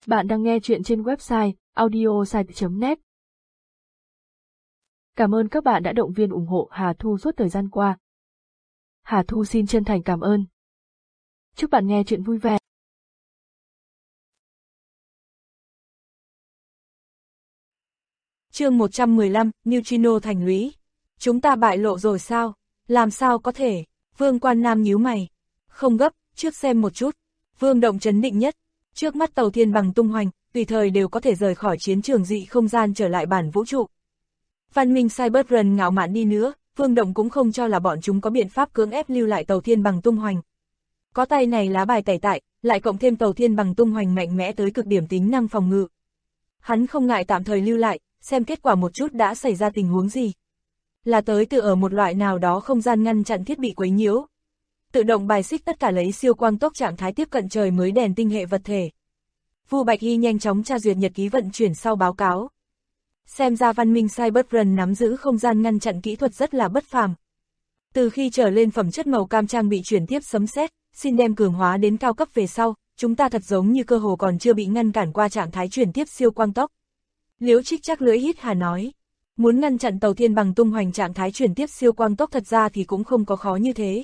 Bạn đang nghe chuyện trên website audiosite.net. Cảm ơn các bạn đã động viên ủng hộ Hà Thu suốt thời gian qua. Hà Thu xin chân thành cảm ơn. Chúc bạn nghe chuyện vui vẻ. Chương 115, Neutrino thành lũy. Chúng ta bại lộ rồi sao? Làm sao có thể? Vương Quan Nam nhíu mày. Không gấp, trước xem một chút. Vương Động trấn định nhất. Trước mắt tàu thiên bằng tung hoành, tùy thời đều có thể rời khỏi chiến trường dị không gian trở lại bản vũ trụ. Văn minh Cyberrun ngạo mạn đi nữa, Vương Động cũng không cho là bọn chúng có biện pháp cưỡng ép lưu lại tàu thiên bằng tung hoành. Có tay này lá bài tẩy tại, lại cộng thêm tàu thiên bằng tung hoành mạnh mẽ tới cực điểm tính năng phòng ngự. Hắn không ngại tạm thời lưu lại, xem kết quả một chút đã xảy ra tình huống gì. Là tới từ ở một loại nào đó không gian ngăn chặn thiết bị quấy nhiễu. Tự động bài xích tất cả lấy siêu quang tốc trạng thái tiếp cận trời mới đèn tinh hệ vật thể. Vu Bạch Hy nhanh chóng tra duyệt nhật ký vận chuyển sau báo cáo. Xem ra văn minh Cyberrun nắm giữ không gian ngăn chặn kỹ thuật rất là bất phàm. Từ khi trở lên phẩm chất màu cam trang bị chuyển tiếp sấm sét, xin đem cường hóa đến cao cấp về sau, chúng ta thật giống như cơ hồ còn chưa bị ngăn cản qua trạng thái chuyển tiếp siêu quang tốc. Liễu Trích chắc lưỡi hít hà nói, muốn ngăn chặn tàu thiên bằng tung hoành trạng thái chuyển tiếp siêu quang tốc thật ra thì cũng không có khó như thế.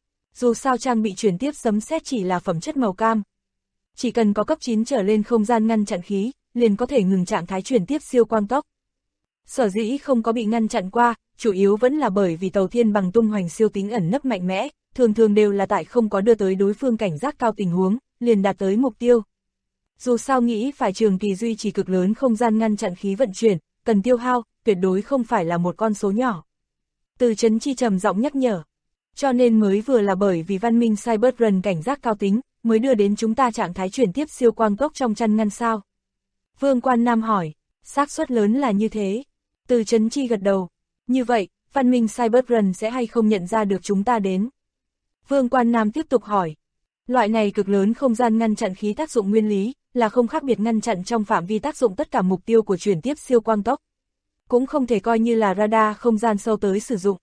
Dù sao trang bị chuyển tiếp sấm sét chỉ là phẩm chất màu cam. Chỉ cần có cấp 9 trở lên không gian ngăn chặn khí, liền có thể ngừng trạng thái chuyển tiếp siêu quang tốc. Sở dĩ không có bị ngăn chặn qua, chủ yếu vẫn là bởi vì tàu thiên bằng tung hoành siêu tính ẩn nấp mạnh mẽ, thường thường đều là tại không có đưa tới đối phương cảnh giác cao tình huống, liền đạt tới mục tiêu. Dù sao nghĩ phải trường kỳ duy trì cực lớn không gian ngăn chặn khí vận chuyển, cần tiêu hao, tuyệt đối không phải là một con số nhỏ. Từ Trấn Chi trầm giọng nhắc nhở. Cho nên mới vừa là bởi vì văn minh Cyberrun cảnh giác cao tính, mới đưa đến chúng ta trạng thái chuyển tiếp siêu quang tốc trong chăn ngăn sao. Vương Quan Nam hỏi, xác suất lớn là như thế. Từ Trấn Chi gật đầu. Như vậy, văn minh Cyberrun sẽ hay không nhận ra được chúng ta đến? Vương Quan Nam tiếp tục hỏi. Loại này cực lớn không gian ngăn chặn khí tác dụng nguyên lý, là không khác biệt ngăn chặn trong phạm vi tác dụng tất cả mục tiêu của chuyển tiếp siêu quang tốc. Cũng không thể coi như là radar không gian sâu tới sử dụng.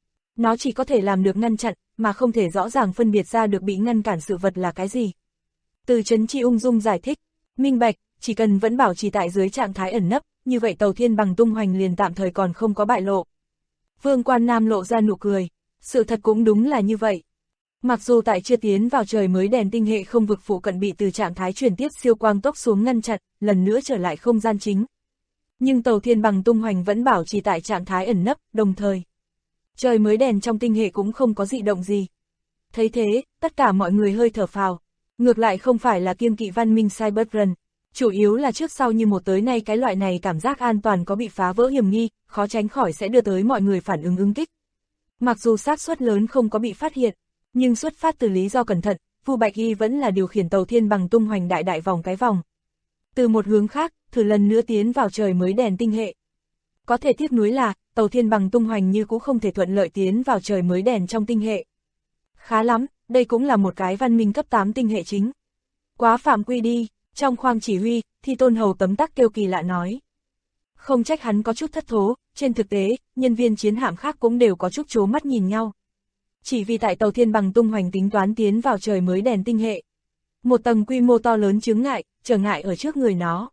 Nó chỉ có thể làm được ngăn chặn, mà không thể rõ ràng phân biệt ra được bị ngăn cản sự vật là cái gì. Từ Trấn Chi ung dung giải thích, minh bạch, chỉ cần vẫn bảo trì tại dưới trạng thái ẩn nấp, như vậy tàu thiên bằng tung hoành liền tạm thời còn không có bại lộ. Vương Quan Nam lộ ra nụ cười, sự thật cũng đúng là như vậy. Mặc dù tại chưa tiến vào trời mới đèn tinh hệ không vực phụ cận bị từ trạng thái chuyển tiếp siêu quang tốc xuống ngăn chặn, lần nữa trở lại không gian chính. Nhưng tàu thiên bằng tung hoành vẫn bảo trì tại trạng thái ẩn nấp, đồng thời. Trời mới đèn trong tinh hệ cũng không có dị động gì. Thấy thế, tất cả mọi người hơi thở phào. Ngược lại không phải là kiêng kỵ văn minh Cyberrun, chủ yếu là trước sau như một tới nay cái loại này cảm giác an toàn có bị phá vỡ hiểm nghi, khó tránh khỏi sẽ đưa tới mọi người phản ứng kích. Mặc dù xác suất lớn không có bị phát hiện, nhưng xuất phát từ lý do cẩn thận, Vu Bạch Hy vẫn là điều khiển tàu thiên bằng tung hoành đại vòng cái vòng. Từ một hướng khác, thử lần nữa tiến vào trời mới đèn tinh hệ. Có thể tiếc nuối là, tàu thiên bằng tung hoành như cũng không thể thuận lợi tiến vào trời mới đèn trong tinh hệ. Khá lắm, đây cũng là một cái văn minh cấp 8 tinh hệ chính. Quá phạm quy đi, trong khoang chỉ huy, Thi Tôn Hầu tấm tắc kêu kỳ lạ nói. Không trách hắn có chút thất thố, trên thực tế, nhân viên chiến hạm khác cũng đều có chút trố mắt nhìn nhau. Chỉ vì tại tàu thiên bằng tung hoành tính toán tiến vào trời mới đèn tinh hệ. Một tầng quy mô to lớn chướng ngại, trở ngại ở trước người nó.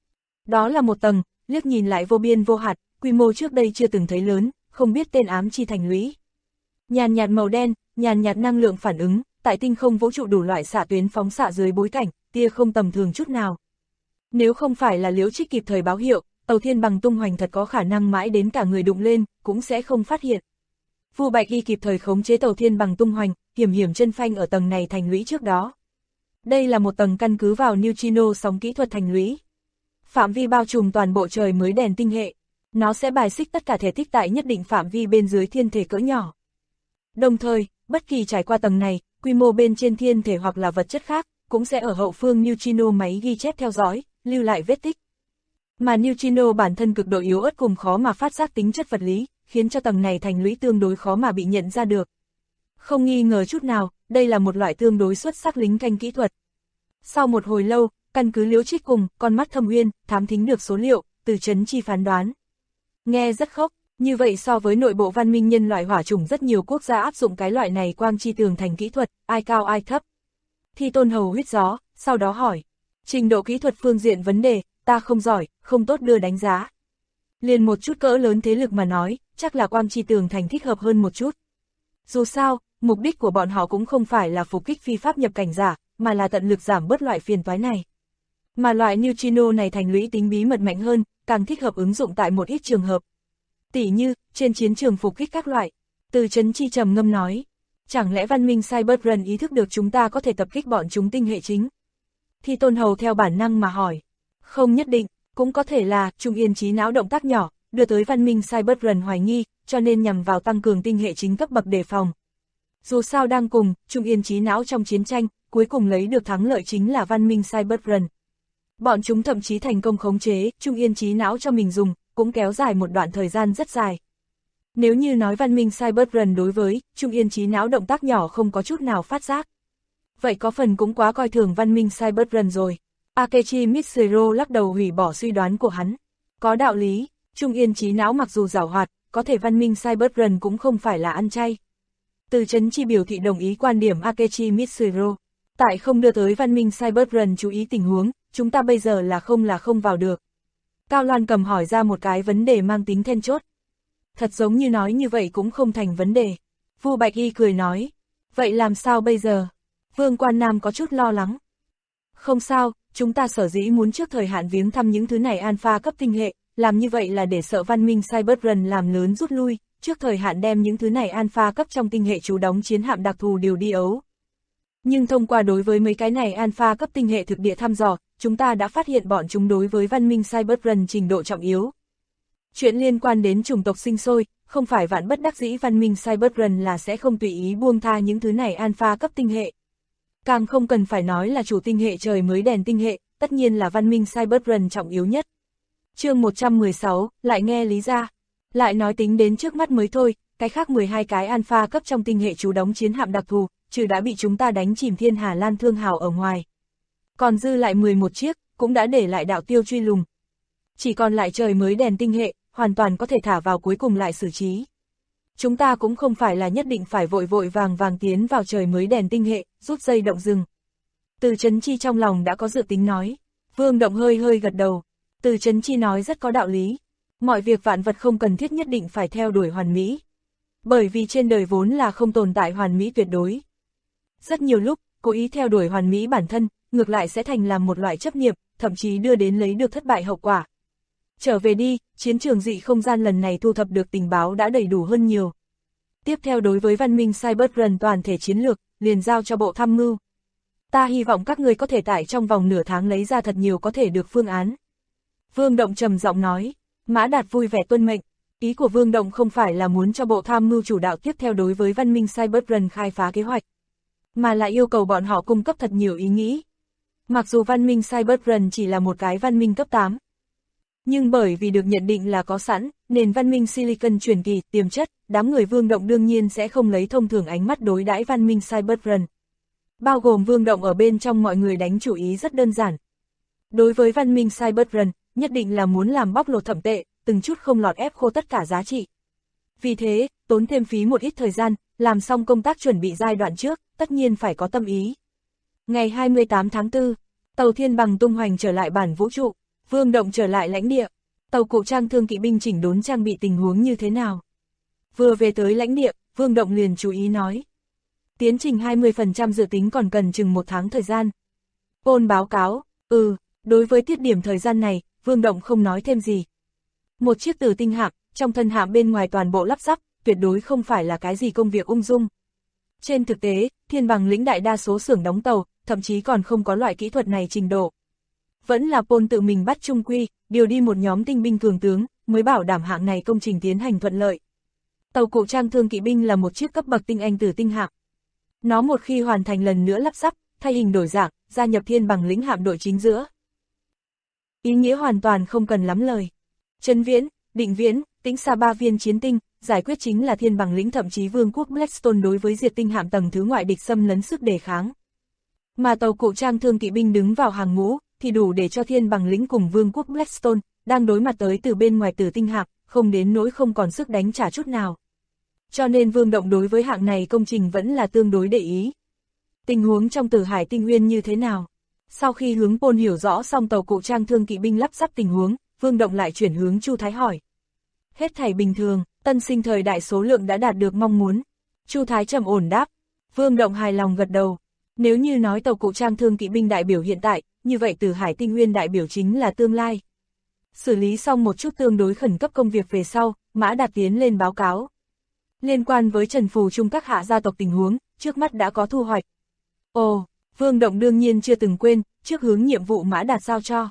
Đó là một tầng, liếc nhìn lại vô biên vô hạn, quy mô trước đây chưa từng thấy lớn, không biết tên ám chi thành lũy. Nhàn nhạt màu đen, nhàn nhạt năng lượng phản ứng, tại tinh không vũ trụ đủ loại xạ tuyến phóng xạ dưới bối cảnh, tia không tầm thường chút nào. Nếu không phải là Liễu Trích kịp thời báo hiệu, tàu thiên bằng tung hoành thật có khả năng mãi đến cả người đụng lên, cũng sẽ không phát hiện. Vu Bạch Hy kịp thời khống chế tàu thiên bằng tung hoành, hiểm chân phanh ở tầng này thành lũy trước đó. Đây là một tầng căn cứ vào neutrino sóng kỹ thuật thành lũy. Phạm vi bao trùm toàn bộ trời mới đèn tinh hệ. Nó sẽ bài xích tất cả thể tích tại nhất định phạm vi bên dưới thiên thể cỡ nhỏ. Đồng thời, bất kỳ trải qua tầng này, quy mô bên trên thiên thể hoặc là vật chất khác, cũng sẽ ở hậu phương neutrino máy ghi chép theo dõi, lưu lại vết tích. Mà neutrino bản thân cực độ yếu ớt cùng khó mà phát giác tính chất vật lý, khiến cho tầng này thành lũy tương đối khó mà bị nhận ra được. Không nghi ngờ chút nào, đây là một loại tương đối xuất sắc lính canh kỹ thuật. Sau một hồi lâu, căn cứ Liễu Trích cùng con mắt thâm uyên, thám thính được số liệu, Từ Trấn Chi phán đoán. Nghe rất khốc, như vậy so với nội bộ văn minh nhân loại hỏa chủng rất nhiều quốc gia áp dụng cái loại này quang chi tường thành kỹ thuật, ai cao ai thấp. Thi Tôn Hầu huýt gió, sau đó hỏi. Trình độ kỹ thuật phương diện vấn đề, ta không giỏi, không tốt đưa đánh giá. Liền một chút cỡ lớn thế lực mà nói, chắc là Quang Chi Tường Thành thích hợp hơn một chút. Dù sao, mục đích của bọn họ cũng không phải là phục kích phi pháp nhập cảnh giả, mà là tận lực giảm bớt loại phiền toái này. Mà loại neutrino này thành lũy tính bí mật mạnh hơn, càng thích hợp ứng dụng tại một ít trường hợp. Tỉ như, trên chiến trường phục kích các loại. Từ Trấn Chi trầm ngâm nói, chẳng lẽ văn minh Cyberrun ý thức được chúng ta có thể tập kích bọn chúng tinh hệ chính? Thì Tôn Hầu theo bản năng mà hỏi. Không nhất định, cũng có thể là Trung Yên trí não động tác nhỏ, đưa tới văn minh Cyberrun hoài nghi, cho nên nhằm vào tăng cường tinh hệ chính cấp bậc đề phòng. Dù sao đang cùng, Trung Yên trí não trong chiến tranh, cuối cùng lấy được thắng lợi chính là văn minh Cyberrun. Bọn chúng thậm chí thành công khống chế Trung Yên trí não cho mình dùng, cũng kéo dài một đoạn thời gian rất dài. Nếu như nói văn minh Cyberrun đối với Trung Yên trí não động tác nhỏ không có chút nào phát giác, vậy có phần cũng quá coi thường văn minh Cyberrun rồi. Akechi Mitsuru lắc đầu hủy bỏ suy đoán của hắn. Có đạo lý, Trung Yên trí não mặc dù giảo hoạt, có thể văn minh Cyberrun cũng không phải là ăn chay. Từ Trấn Chi biểu thị đồng ý quan điểm Akechi Mitsuru. Tại không đưa tới văn minh Cyberrun chú ý tình huống, chúng ta bây giờ là không vào được. Cao Loan Cầm hỏi ra một cái vấn đề mang tính then chốt. Thật giống như nói như vậy cũng không thành vấn đề. Vu Bạch Y cười nói, vậy làm sao bây giờ? Vương Quan Nam có chút lo lắng. Không sao, chúng ta sở dĩ muốn trước thời hạn viếng thăm những thứ này alpha cấp tinh hệ, làm như vậy là để sợ văn minh Cyberrun làm lớn rút lui, trước thời hạn đem những thứ này alpha cấp trong tinh hệ trú đóng chiến hạm đặc thù điều đi ấu. Nhưng thông qua đối với mấy cái này alpha cấp tinh hệ thực địa thăm dò, chúng ta đã phát hiện bọn chúng đối với văn minh Cyberrun trình độ trọng yếu. Chuyện liên quan đến chủng tộc sinh sôi, không phải vạn bất đắc dĩ văn minh Cyberrun là sẽ không tùy ý buông tha những thứ này alpha cấp tinh hệ. Càng không cần phải nói là chủ tinh hệ trời mới đèn tinh hệ, tất nhiên là văn minh Cyberrun trọng yếu nhất. Chương 116, lại nghe lý ra. Lại nói tính đến trước mắt mới thôi, cái khác 12 cái alpha cấp trong tinh hệ trú đóng chiến hạm đặc thù, trừ đã bị chúng ta đánh chìm Thiên Hà Lan Thương Hào ở ngoài. Còn dư lại 11 chiếc, cũng đã để lại đạo tiêu truy lùng. Chỉ còn lại trời mới đèn tinh hệ, hoàn toàn có thể thả vào cuối cùng lại xử trí. Chúng ta cũng không phải là nhất định phải vội vàng tiến vào trời mới đèn tinh hệ, rút dây động rừng. Từ Trấn Chi trong lòng đã có dự tính nói. Vương Động hơi gật đầu. Từ Trấn Chi nói rất có đạo lý. Mọi việc vạn vật không cần thiết nhất định phải theo đuổi hoàn mỹ. Bởi vì trên đời vốn là không tồn tại hoàn mỹ tuyệt đối. Rất nhiều lúc, cố ý theo đuổi hoàn mỹ bản thân, ngược lại sẽ thành làm một loại chấp niệm, thậm chí đưa đến lấy được thất bại hậu quả. Trở về đi, chiến trường dị không gian lần này thu thập được tình báo đã đầy đủ hơn nhiều. Tiếp theo đối với văn minh Cyberrun toàn thể chiến lược, liền giao cho bộ tham mưu. Ta hy vọng các người có thể tại trong vòng nửa tháng lấy ra thật nhiều có thể được phương án. Vương Động trầm giọng nói, Mã Đạt vui vẻ tuân mệnh. Ý của Vương Động không phải là muốn cho bộ tham mưu chủ đạo tiếp theo đối với văn minh Cyberrun khai phá kế hoạch, mà lại yêu cầu bọn họ cung cấp thật nhiều ý nghĩ. Mặc dù văn minh Cyberrun chỉ là một cái văn minh cấp 8, nhưng bởi vì được nhận định là có sẵn, nên văn minh Silicon truyền kỳ, tiềm chất, đám người Vương Động đương nhiên sẽ không lấy thông thường ánh mắt đối đãi văn minh Cyberrun. Bao gồm Vương Động ở bên trong mọi người đánh chủ ý rất đơn giản. Đối với văn minh Cyberrun, nhất định là muốn làm bóc lột thẩm tệ, từng chút không lọt ép khô tất cả giá trị. Vì thế, tốn thêm phí một ít thời gian, làm xong công tác chuẩn bị giai đoạn trước, tất nhiên phải có tâm ý. Ngày 28 tháng 4, tàu Thiên Bằng tung hoành trở lại bản vũ trụ, Vương Động trở lại lãnh địa. Tàu Cụ Trang Thương kỵ binh chỉnh đốn trang bị tình huống như thế nào? Vừa về tới lãnh địa, Vương Động liền chú ý nói. Tiến trình 20% dự tính còn cần chừng 1 tháng thời gian. Ôn báo cáo, đối với tiết điểm thời gian này, Vương Động không nói thêm gì. Một chiếc Tử Tinh hạm, trong thân hạm bên ngoài toàn bộ lắp ráp, tuyệt đối không phải là cái gì công việc ung dung. Trên thực tế, Thiên Bằng lĩnh đại đa số xưởng đóng tàu, thậm chí còn không có loại kỹ thuật này trình độ. Vẫn là Pôn tự mình bắt Trung Quy, điều đi một nhóm tinh binh cường tướng, mới bảo đảm hạng này công trình tiến hành thuận lợi. Tàu Cụ Trang Thương kỵ binh là một chiếc cấp bậc tinh anh Tử Tinh hạm. Nó một khi hoàn thành lần nữa lắp ráp, thay hình đổi dạng, gia nhập Thiên Bằng lĩnh hạm đội chính giữa. Ý nghĩa hoàn toàn không cần lắm lời. Trấn Viễn, Định Viễn, Tĩnh Xa 3 viên chiến tinh, giải quyết chính là Thiên Bằng lĩnh thậm chí Vương quốc Blackstone đối với diệt tinh hạm tầng thứ ngoại địch xâm lấn sức đề kháng. Mà tàu Cụ Trang Thương kỵ binh đứng vào hàng ngũ, thì đủ để cho Thiên Bằng lĩnh cùng Vương quốc Blackstone, đang đối mặt tới từ bên ngoài Tử Tinh hạm, không đến nỗi không còn sức đánh trả chút nào. Cho nên Vương Động đối với hạng này công trình vẫn là tương đối để ý. Tình huống trong Tử Hải Tinh Nguyên như thế nào? Sau khi hướng Pôn hiểu rõ xong tàu cụ trang thương kỵ binh lắp ráp tình huống, Vương Động lại chuyển hướng Chu Thái hỏi. Hết thảy bình thường, tân sinh thời đại số lượng đã đạt được mong muốn. Chu Thái trầm ổn đáp. Vương Động hài lòng gật đầu. Nếu như nói tàu cụ trang thương kỵ binh đại biểu hiện tại, như vậy Tử Hải Tinh Nguyên đại biểu chính là tương lai. Xử lý xong một chút tương đối khẩn cấp công việc về sau, Mã Đạt tiến lên báo cáo. Liên quan với Trần Phù Trung các hạ gia tộc tình huống, trước mắt đã có thu hoạch. Ồ, Vương Động đương nhiên chưa từng quên, trước hướng nhiệm vụ Mã Đạt giao cho.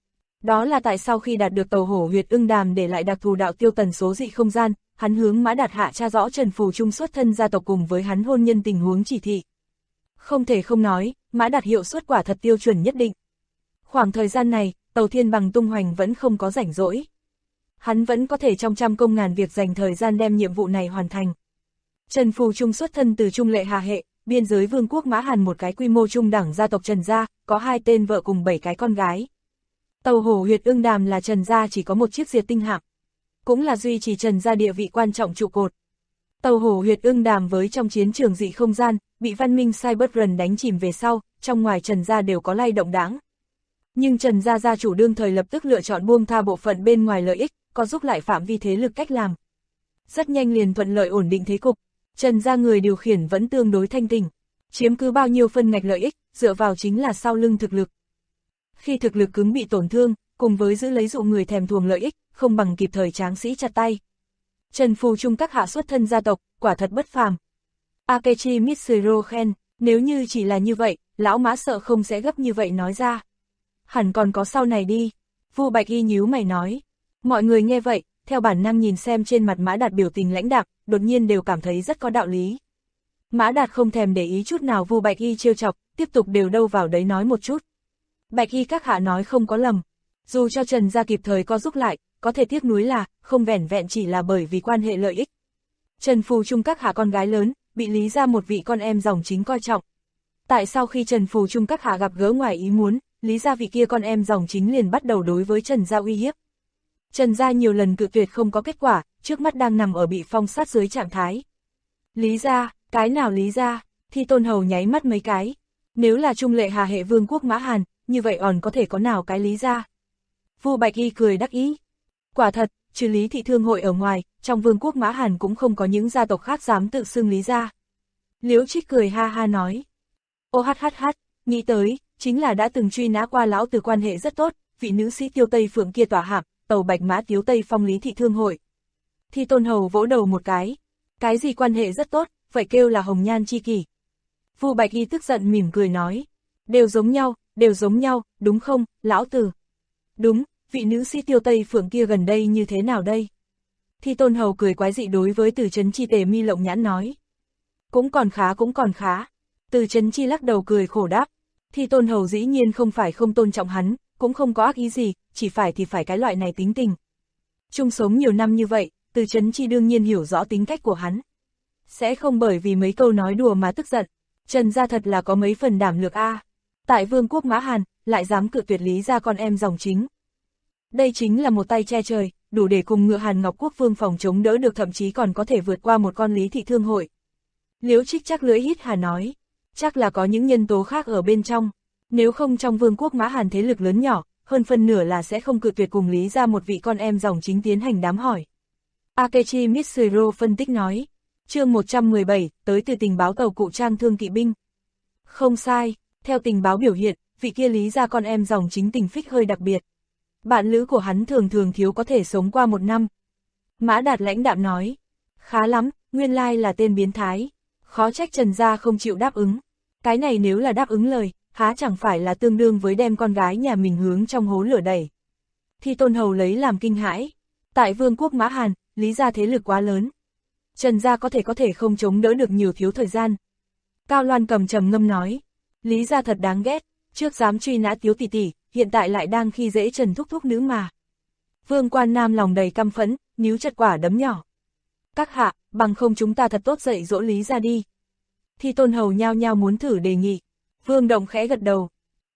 Đó là tại sau khi đạt được tàu hổ huyệt ưng đàm để lại đặc thù đạo tiêu tần số dị không gian, hắn hướng Mã Đạt hạ tra rõ Trần Phù Trung xuất thân gia tộc cùng với hắn hôn nhân tình huống chỉ thị. Không thể không nói, Mã Đạt hiệu suất quả thật tiêu chuẩn nhất định. Khoảng thời gian này, tàu Thiên Bằng tung hoành vẫn không có rảnh rỗi. Hắn vẫn có thể trong trăm công ngàn việc dành thời gian đem nhiệm vụ này hoàn thành. Trần Phù Trung xuất thân từ Trung Lệ Hà hệ, biên giới vương quốc Mã Hàn một cái quy mô trung đẳng gia tộc Trần gia, có 2 tên vợ cùng 7 cái con gái. Tàu hổ huyệt ưng đàm là Trần gia chỉ có một chiếc diệt tinh hạm, cũng là duy trì Trần gia địa vị quan trọng trụ cột. Tàu hổ huyệt ưng đàm với trong chiến trường dị không gian, bị văn minh Cyberrun đánh chìm về sau, trong ngoài Trần gia đều có lay động đáng. Nhưng Trần gia gia chủ đương thời lập tức lựa chọn buông tha bộ phận bên ngoài lợi ích, có giúp lại phạm vi thế lực cách làm. Rất nhanh liền thuận lợi ổn định thế cục, Trần gia người điều khiển vẫn tương đối thanh tỉnh, chiếm cứ bao nhiêu phân ngạch lợi ích, dựa vào chính là sau lưng thực lực. Khi thực lực cứng bị tổn thương, cùng với giữ lấy dụ người thèm thuồng lợi ích, không bằng kịp thời tráng sĩ chặt tay. Trần Phù Trung các hạ xuất thân gia tộc, quả thật bất phàm. Akechi Mitsuru khen, nếu như chỉ là như vậy, lão Mã sợ không sẽ gấp như vậy nói ra. Hẳn còn có sau này đi. Vu Bạch Y nhíu mày nói. Mọi người nghe vậy, theo bản năng nhìn xem trên mặt Mã Đạt biểu tình lãnh đạm, đột nhiên đều cảm thấy rất có đạo lý. Mã Đạt không thèm để ý chút nào Vu Bạch Y trêu chọc, tiếp tục đều đâu vào đấy nói một chút. Bạch Y các hạ nói không có lầm. Dù cho Trần gia kịp thời co giúp lại, có thể tiếc nuối là, không vẻn vẹn chỉ là bởi vì quan hệ lợi ích. Trần Phù Trung các hạ con gái lớn, bị Lý gia một vị con em dòng chính coi trọng. Tại sau khi Trần Phù Trung các hạ gặp gỡ ngoài ý muốn, Lý gia vị kia con em dòng chính liền bắt đầu đối với Trần gia uy hiếp. Trần gia nhiều lần cự tuyệt không có kết quả, trước mắt đang nằm ở bị phong sát dưới trạng thái. Lý gia, cái nào Lý gia? Thi Tôn Hầu nháy mắt mấy cái. Nếu là Trung Lệ Hà hệ vương quốc Mã Hàn, như vậy còn có thể có nào cái Lý gia? Vu Bạch Y cười đắc ý. Quả thật, trừ Lý thị thương hội ở ngoài, trong vương quốc Mã Hàn cũng không có những gia tộc khác dám tự xưng Lý gia. Liễu Trích cười ha ha nói. Ô hát hát hát, nghĩ tới, chính là đã từng truy nã qua lão từ quan hệ rất tốt, vị nữ sĩ Tiêu Tây Phượng kia tỏa hạm, tàu Bạch Mã Tiếu Tây Phong Lý thị thương hội. Thi Tôn Hầu vỗ đầu một cái gì quan hệ rất tốt, vậy kêu là hồng nhan chi kỷ. Vu Bạch Y tức giận mỉm cười nói, đều giống nhau, đúng không, lão tử? Đúng, vị nữ sĩ Tiêu Tây Phượng kia gần đây như thế nào đây? Thi Tôn Hầu cười quái dị đối với Từ Chấn Chi Tề Mi lộng nhãn nói. Cũng còn khá. Từ Chấn Chi lắc đầu cười khổ đáp. Thi Tôn Hầu dĩ nhiên không phải không tôn trọng hắn, cũng không có ác ý gì, chỉ phải thì phải cái loại này tính tình. Chung sống nhiều năm như vậy, Từ Chấn Chi đương nhiên hiểu rõ tính cách của hắn. Sẽ không bởi vì mấy câu nói đùa mà tức giận. Trần gia thật là có mấy phần đảm lược a. Tại vương quốc Mã Hàn, lại dám cự tuyệt Lý gia con em dòng chính. Đây chính là một tay che trời, đủ để cùng ngựa Hàn Ngọc Quốc Vương phòng chống đỡ được, thậm chí còn có thể vượt qua một con Lý thị thương hội. Liễu Trích chắc lưỡi hít hà nói, chắc là có những nhân tố khác ở bên trong, nếu không trong vương quốc Mã Hàn thế lực lớn nhỏ, hơn phân nửa là sẽ không cự tuyệt cùng Lý gia một vị con em dòng chính tiến hành đám hỏi. Akechi Mitsuru phân tích nói, chương 117, tới từ tình báo tàu cụ trang thương kỵ binh. Không sai, theo tình báo biểu hiện, vị kia Lý gia con em dòng chính tình phích hơi đặc biệt. Bạn lữ của hắn thường thiếu có thể sống qua 1 năm. Mã Đạt lãnh đạm nói, khá lắm, nguyên lai là tên biến thái, khó trách Trần gia không chịu đáp ứng. Cái này nếu là đáp ứng lời, há chẳng phải là tương đương với đem con gái nhà mình hướng trong hố lửa đẩy. Thi Tôn Hầu lấy làm kinh hãi, tại vương quốc Mã Hàn, Lý gia thế lực quá lớn. Trần gia có thể không chống đỡ được nhiều thiếu thời gian. Cao Loan cầm trầm ngâm nói, Lý gia thật đáng ghét, trước dám truy nã Tiếu tỷ tỷ, hiện tại lại đang khi dễ Trần thúc thúc nữ mà. Vương Quan Nam lòng đầy căm phẫn, níu chặt quả đấm nhỏ. Các hạ, bằng không chúng ta thật tốt dạy dỗ Lý gia đi. Thi Tôn Hầu nhao nhao muốn thử đề nghị. Vương Động khẽ gật đầu.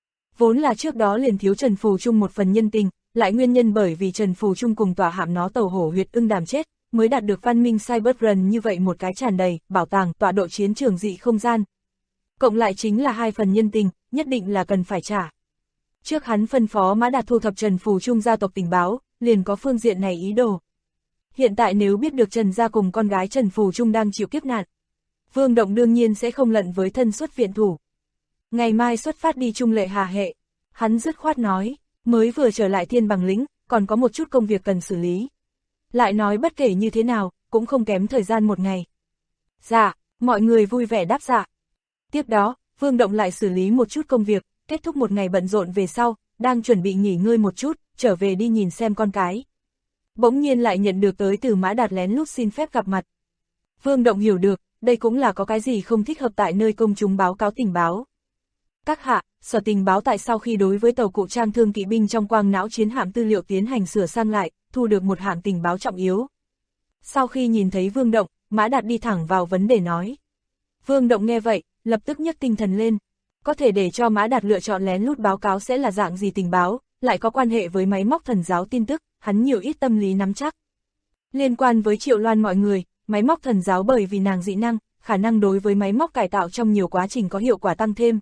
Vốn là trước đó liền thiếu Trần Phù Trung một phần nhân tình, lại nguyên nhân bởi vì Trần Phù Trung cùng tỏa hạm nó tàu hổ huyệt ưng đàm chết, mới đạt được văn minh Cyberrun như vậy một cái tràn đầy, bảo tàng, tọa độ chiến trường dị không gian. cộng lại chính là 2 phần nhân tình, nhất định là cần phải trả. Trước hắn phân phó Mã Đạt thu thập Trần Phù Trung gia tộc tình báo, liền có phương diện này ý đồ. Hiện tại nếu biết được Trần gia cùng con gái Trần Phù Trung đang chịu kiếp nạn, Vương Động đương nhiên sẽ không lận với thân xuất viện thủ. Ngày mai xuất phát đi Trung Lệ Hà hệ, hắn dứt khoát nói, mới vừa trở lại Thiên Bằng lĩnh, còn có một chút công việc cần xử lý. Lại nói bất kể như thế nào, cũng không kém thời gian 1 ngày. Dạ, mọi người vui vẻ đáp dạ. Tiếp đó, Vương Động lại xử lý một chút công việc, kết thúc 1 ngày bận rộn về sau, đang chuẩn bị nghỉ ngơi một chút, trở về đi nhìn xem con cái. Bỗng nhiên lại nhận được tới từ Mã Đạt lén lút xin phép gặp mặt. Vương Động hiểu được, đây cũng là có cái gì không thích hợp tại nơi công chúng báo cáo tình báo. Các hạ, Sở Tình báo tại sau khi đối với tàu cụ trang thương kỵ binh trong quang não chiến hạm tư liệu tiến hành sửa sang lại, thu được một hạng tình báo trọng yếu. Sau khi nhìn thấy Vương Động, Mã Đạt đi thẳng vào vấn đề nói. Vương Động nghe vậy, lập tức nhấc tinh thần lên. Có thể để cho Mã Đạt lựa chọn lén lút báo cáo sẽ là dạng gì tình báo, lại có quan hệ với máy móc thần giáo tin tức, hắn nhiều ít tâm lý nắm chắc. Liên quan với Triệu Loan mọi người, máy móc thần giáo bởi vì nàng dị năng, khả năng đối với máy móc cải tạo trong nhiều quá trình có hiệu quả tăng thêm.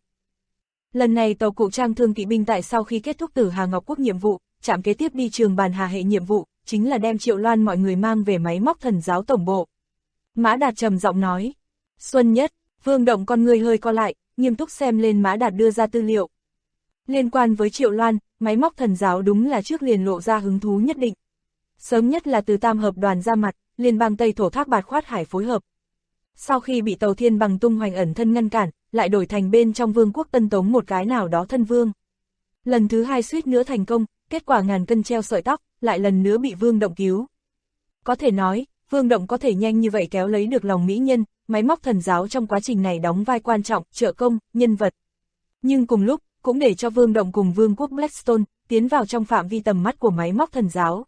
Lần này tàu cụ trang thương kỵ binh tại sau khi kết thúc Tử Hà Ngọc Quốc nhiệm vụ, trạm kế tiếp đi Trường Bàn Hà hệ nhiệm vụ, chính là đem Triệu Loan mọi người mang về máy móc thần giáo tổng bộ. Mã Đạt trầm giọng nói. Xuân Nhất, Vương Động con người hơi co lại, nghiêm túc xem lên Mã Đạt đưa ra tư liệu. Liên quan với Triệu Loan, máy móc thần giáo đúng là trước liền lộ ra hứng thú nhất định. Sớm nhất là từ Tam Hợp đoàn ra mặt, Liên bang Tây Thổ Thác Bạt Khoát Hải phối hợp. Sau khi bị tàu Thiên Bằng tung hoành ẩn thân ngăn cản, lại đổi thành bên trong Vương quốc Tân Tống một cái nào đó thân vương. Lần thứ 2 suýt nữa thành công, kết quả ngàn cân treo sợi tóc, lại lần nữa bị Vương Động cứu. Có thể nói, Vương Động có thể nhanh như vậy kéo lấy được lòng mỹ nhân, máy móc thần giáo trong quá trình này đóng vai quan trọng, trợ công, nhân vật. Nhưng cùng lúc, cũng để cho Vương Động cùng Vương quốc Blackstone tiến vào trong phạm vi tầm mắt của máy móc thần giáo.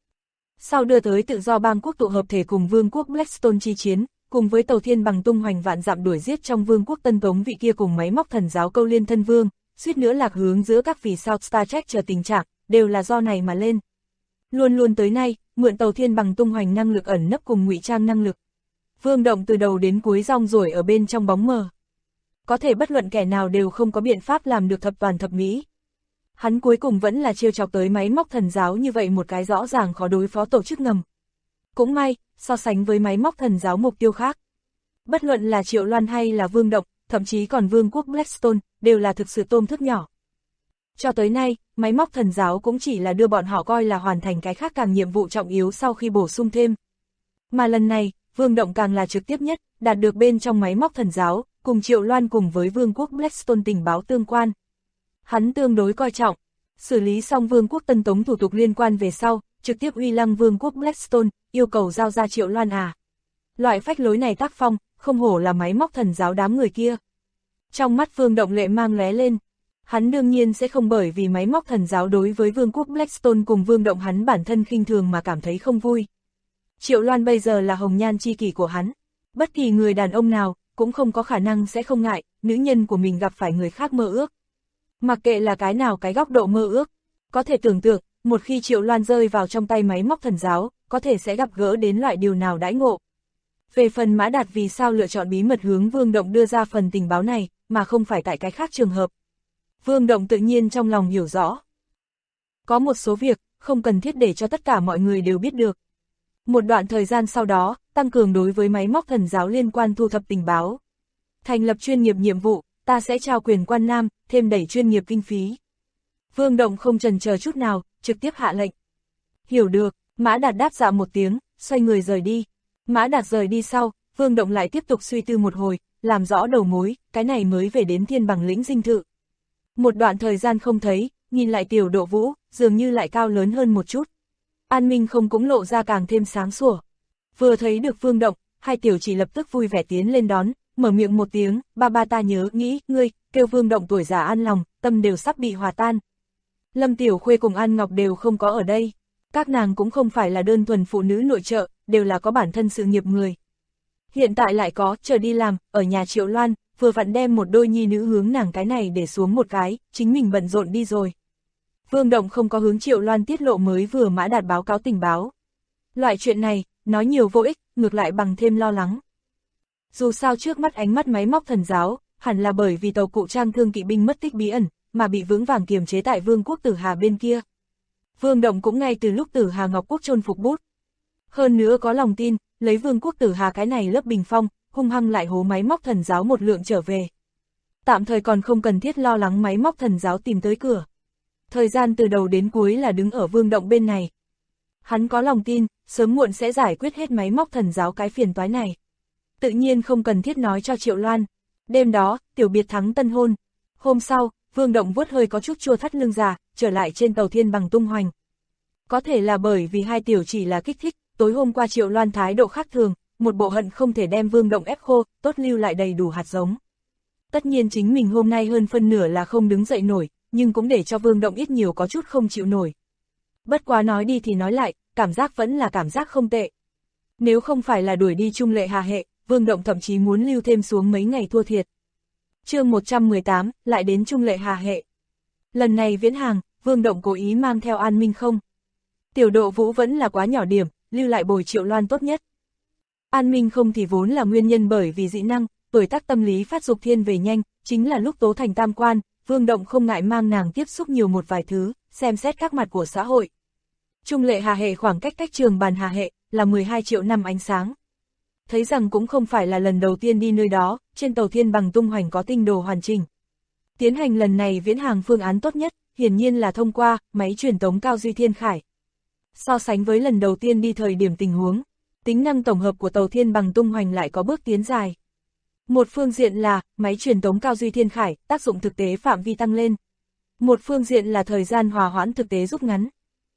Sau đưa tới tự do bang quốc tụ hợp thể cùng Vương quốc Blackstone chi chiến, cùng với tàu Thiên Bằng tung hoành vạn dặm đuổi giết trong Vương quốc Tân Tống vị kia cùng máy móc thần giáo câu liên thân vương, suýt nữa lạc hướng giữa các vì sao Star Trek chờ tình trạng, đều là do này mà lên. Luôn luôn tới nay, mượn tàu Thiên Bằng tung hoành năng lực ẩn nấp cùng ngụy trang năng lực. Vương Động từ đầu đến cuối rong ruổi ở bên trong bóng mờ. Có thể bất luận kẻ nào đều không có biện pháp làm được thập toàn thập mỹ. Hắn cuối cùng vẫn là trêu chọc tới máy móc thần giáo như vậy một cái rõ ràng khó đối phó tổ chức ngầm. Cũng may, so sánh với máy móc thần giáo mục tiêu khác. Bất luận là Triệu Loan hay là Vương Động, thậm chí còn Vương quốc Blackstone, đều là thực sự tôm thức nhỏ. Cho tới nay, máy móc thần giáo cũng chỉ là đưa bọn họ coi là hoàn thành cái khác càng nhiệm vụ trọng yếu sau khi bổ sung thêm. Mà lần này, Vương Động càng là trực tiếp nhất, đạt được bên trong máy móc thần giáo, cùng Triệu Loan cùng với Vương quốc Blackstone tình báo tương quan. Hắn tương đối coi trọng, xử lý xong Vương quốc Tân Tống thủ tục liên quan về sau, trực tiếp uy lăng Vương quốc Blackstone, yêu cầu giao ra Triệu Loan à. Loại phách lối này tác phong, không hổ là máy móc thần giáo đám người kia. Trong mắt Vương Động lệ mang lóe lên, hắn đương nhiên sẽ không bởi vì máy móc thần giáo đối với Vương quốc Blackstone cùng Vương Động hắn bản thân khinh thường mà cảm thấy không vui. Triệu Loan bây giờ là hồng nhan chi kỷ của hắn, bất kỳ người đàn ông nào cũng không có khả năng sẽ không ngại nữ nhân của mình gặp phải người khác mơ ước. Mặc kệ là cái nào cái góc độ mơ ước, có thể tưởng tượng, một khi Triệu Loan rơi vào trong tay máy móc thần giáo, có thể sẽ gặp gỡ đến loại điều nào đãi ngộ. Về phần Mã Đạt vì sao lựa chọn bí mật hướng Vương Động đưa ra phần tình báo này, mà không phải tại cái khác trường hợp. Vương Động tự nhiên trong lòng hiểu rõ. Có một số việc, không cần thiết để cho tất cả mọi người đều biết được. Một đoạn thời gian sau đó, tăng cường đối với máy móc thần giáo liên quan thu thập tình báo. Thành lập chuyên nghiệp nhiệm vụ, ta sẽ trao quyền quan nam, thêm đẩy chuyên nghiệp kinh phí. Vương Động không chần chờ chút nào, trực tiếp hạ lệnh. Hiểu được, Mã Đạt đáp dạ một tiếng, xoay người rời đi. Mã Đạt rời đi sau, Vương Động lại tiếp tục suy tư một hồi, làm rõ đầu mối, cái này mới về đến Thiên Bằng lĩnh dinh thự. Một đoạn thời gian không thấy, nhìn lại Tiểu Độ Vũ, dường như lại cao lớn hơn một chút. An Minh không cũng lộ ra càng thêm sáng sủa. Vừa thấy được Vương Động, hai tiểu chỉ lập tức vui vẻ tiến lên đón, mở miệng một tiếng, ba ba ta nhớ nghĩ, ngươi, kêu Vương Động tuổi già an lòng, tâm đều sắp bị hòa tan. Lâm Tiểu Khuê cùng An Ngọc đều không có ở đây. Các nàng cũng không phải là đơn thuần phụ nữ nội trợ, đều là có bản thân sự nghiệp người. Hiện tại lại có, chờ đi làm, ở nhà Triệu Loan, vừa vặn đem một đôi nhi nữ hướng nàng cái này để xuống một cái, chính mình bận rộn đi rồi. Vương Động không có hướng Triệu Loan tiết lộ mới vừa Mã Đạt báo cáo tình báo. Loại chuyện này, nói nhiều vô ích, ngược lại bằng thêm lo lắng. Dù sao trước mắt ánh mắt máy móc thần giáo, hẳn là bởi vì tàu cụ trang thương kỵ binh mất tích bí ẩn, mà bị vững vàng kiềm chế tại Vương quốc Tử Hà bên kia. Vương Động cũng ngay từ lúc Tử Hà Ngọc Quốc chôn phục bút. Hơn nữa có lòng tin, lấy Vương quốc Tử Hà cái này lớp bình phong, hung hăng lại hố máy móc thần giáo một lượng trở về. Tạm thời còn không cần thiết lo lắng máy móc thần giáo tìm tới cửa. Thời gian từ đầu đến cuối là đứng ở Vương Động bên này. Hắn có lòng tin, sớm muộn sẽ giải quyết hết máy móc thần giáo cái phiền toái này. Tự nhiên không cần thiết nói cho Triệu Loan. Đêm đó, tiểu biệt thắng tân hôn. Hôm sau, Vương Động vuốt hơi có chút chua thắt lưng già, trở lại trên tàu Thiên Bằng tung hoành. Có thể là bởi vì hai tiểu chỉ là kích thích, tối hôm qua Triệu Loan thái độ khác thường, một bộ hận không thể đem Vương Động ép khô, tốt lưu lại đầy đủ hạt giống. Tất nhiên chính mình hôm nay hơn phân nửa là không đứng dậy nổi, nhưng cũng để cho Vương Động ít nhiều có chút không chịu nổi. Bất quá nói đi thì nói lại, cảm giác vẫn là cảm giác không tệ. Nếu không phải là đuổi đi Trung Lệ Hà hệ, Vương Động thậm chí muốn lưu thêm xuống mấy ngày thua thiệt. Chương 118, lại đến Trung Lệ Hà hệ. Lần này viễn hàng, Vương Động cố ý mang theo An Minh không. Tiểu Độ Vũ vẫn là quá nhỏ điểm, lưu lại bồi Triệu Loan tốt nhất. An Minh không thì vốn là nguyên nhân bởi vì dị năng, tuổi tác tâm lý phát dục thiên về nhanh, chính là lúc tố thành tam quan, Vương Động không ngại mang nàng tiếp xúc nhiều một vài thứ, xem xét các mặt của xã hội. Trung Lệ Hà hệ khoảng cách Trường Bàn Hà hệ là 12 triệu năm ánh sáng. Thấy rằng cũng không phải là lần đầu tiên đi nơi đó, trên tàu Thiên Bằng tung hoành có tinh đồ hoàn chỉnh. Tiến hành lần này viễn hàng phương án tốt nhất, hiển nhiên là thông qua máy truyền tống cao duy thiên khải. So sánh với lần đầu tiên đi thời điểm tình huống, tính năng tổng hợp của tàu Thiên Bằng tung hoành lại có bước tiến dài. Một phương diện là máy truyền tống cao duy thiên khải, tác dụng thực tế phạm vi tăng lên. Một phương diện là thời gian hòa hoãn thực tế rút ngắn.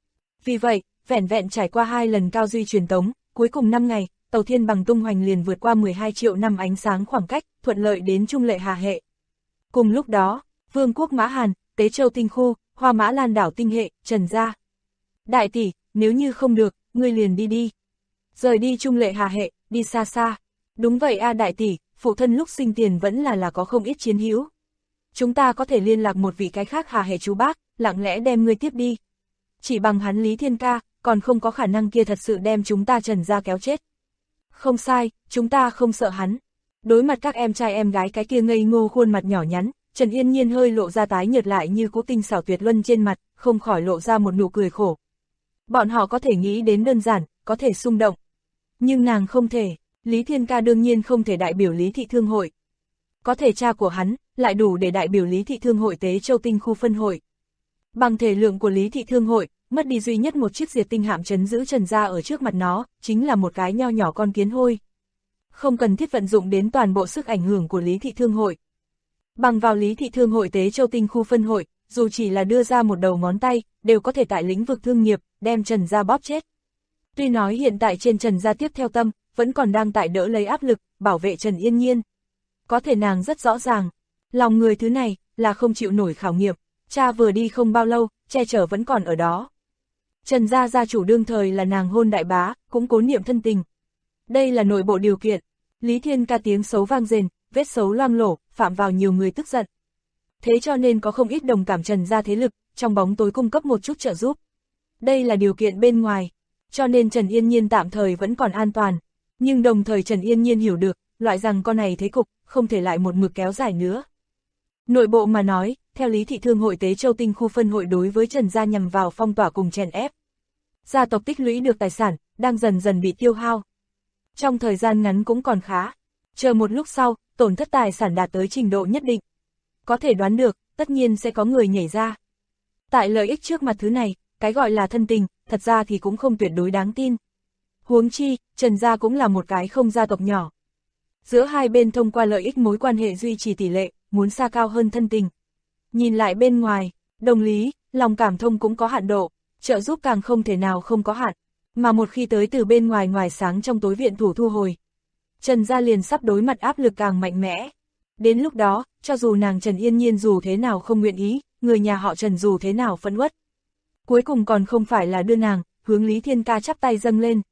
Vì vậy, vẻn vẹn trải qua 2 lần cao duy truyền tống, cuối cùng 5 ngày, tàu Thiên Bằng tung hoành liền vượt qua 12 triệu năm ánh sáng khoảng cách, thuận lợi đến Trung Lệ Hà hệ. Cùng lúc đó, Vương quốc Mã Hàn, Tế Châu tinh khu, Hoa Mã Lan đảo tinh hệ, Trần gia. Đại tỷ, nếu như không được, ngươi liền đi. Rời đi Trung Lệ Hà hệ, đi xa xa. Đúng vậy a đại tỷ, phụ thân lúc sinh tiền vẫn là có không ít chiến hữu. Chúng ta có thể liên lạc một vị cái khác Hà hệ chú bác, lặng lẽ đem ngươi tiếp đi. Chỉ bằng hắn Lý Thiên Ca, còn không có khả năng kia thật sự đem chúng ta Trần gia kéo chết. Không sai, chúng ta không sợ hắn. Đối mặt các em trai em gái cái kia ngây ngô khuôn mặt nhỏ nhắn, Trần Yên Nhiên hơi lộ ra tái nhợt lại như cú tinh xảo tuyệt luân trên mặt, không khỏi lộ ra một nụ cười khổ. Bọn họ có thể nghĩ đến đơn giản, có thể xung động. Nhưng nàng không thể, Lý Thiên Ca đương nhiên không thể đại biểu Lý Thị Thương hội. Có thể cha của hắn, lại đủ để đại biểu Lý Thị Thương hội Tế Châu tinh khu phân hội. Bằng thể lượng của Lý Thị Thương hội, mất đi duy nhất một chiếc diệt tinh hạm trấn giữ Trần gia ở trước mặt nó, chính là một cái nho nhỏ con kiến hôi. Không cần thiết vận dụng đến toàn bộ sức ảnh hưởng của Lý Thị Thương hội. Bằng vào Lý Thị Thương hội Tế Châu tinh khu phân hội, dù chỉ là đưa ra một đầu ngón tay, đều có thể tại lĩnh vực thương nghiệp, đem Trần gia bóp chết. Tuy nói hiện tại trên Trần gia tiếp theo tâm, vẫn còn đang tại đỡ lấy áp lực, bảo vệ Trần Yên Nhiên. Có thể nàng rất rõ ràng, lòng người thứ này, là không chịu nổi khảo nghiệm, cha vừa đi không bao lâu, che chở vẫn còn ở đó. Trần gia gia chủ đương thời là nàng hôn đại bá, cũng cố niệm thân tình. Đây là nội bộ điều kiện. Lý Thiên Ca tiếng xấu vang rền, vết xấu loang lổ, phạm vào nhiều người tức giận. Thế cho nên có không ít đồng cảm Trần gia thế lực, trong bóng tối cung cấp một chút trợ giúp. Đây là điều kiện bên ngoài, cho nên Trần Yên Nhiên tạm thời vẫn còn an toàn. Nhưng đồng thời Trần Yên Nhiên hiểu được, loại rằng con này thế cục, không thể lại một mực kéo dài nữa. Nội bộ mà nói, theo Lý Thị Thương hội Tế Châu tinh khu phân hội đối với Trần gia nhằm vào phong tỏa cùng chèn ép. Gia tộc tích lũy được tài sản, đang dần dần bị tiêu hao. Trong thời gian ngắn cũng còn khá. Chờ một lúc sau, tổn thất tài sản đạt tới trình độ nhất định. Có thể đoán được, tất nhiên sẽ có người nhảy ra. Tại lợi ích trước mặt thứ này, cái gọi là thân tình, thật ra thì cũng không tuyệt đối đáng tin. Huống chi, Trần gia cũng là một cái không gia tộc nhỏ. Giữa hai bên thông qua lợi ích mối quan hệ duy trì tỷ lệ, muốn xa cao hơn thân tình. Nhìn lại bên ngoài, đồng lý, lòng cảm thông cũng có hạn độ, trợ giúp càng không thể nào không có hạn, mà một khi tới từ bên ngoài ngoài sáng trong tối viện thủ thu hồi. Trần gia liền sắp đối mặt áp lực càng mạnh mẽ. Đến lúc đó, cho dù nàng Trần Yên Nhiên dù thế nào không nguyện ý, người nhà họ Trần dù thế nào phẫn uất, cuối cùng còn không phải là đưa nàng, hướng Lý Thiên Ca chắp tay dâng lên.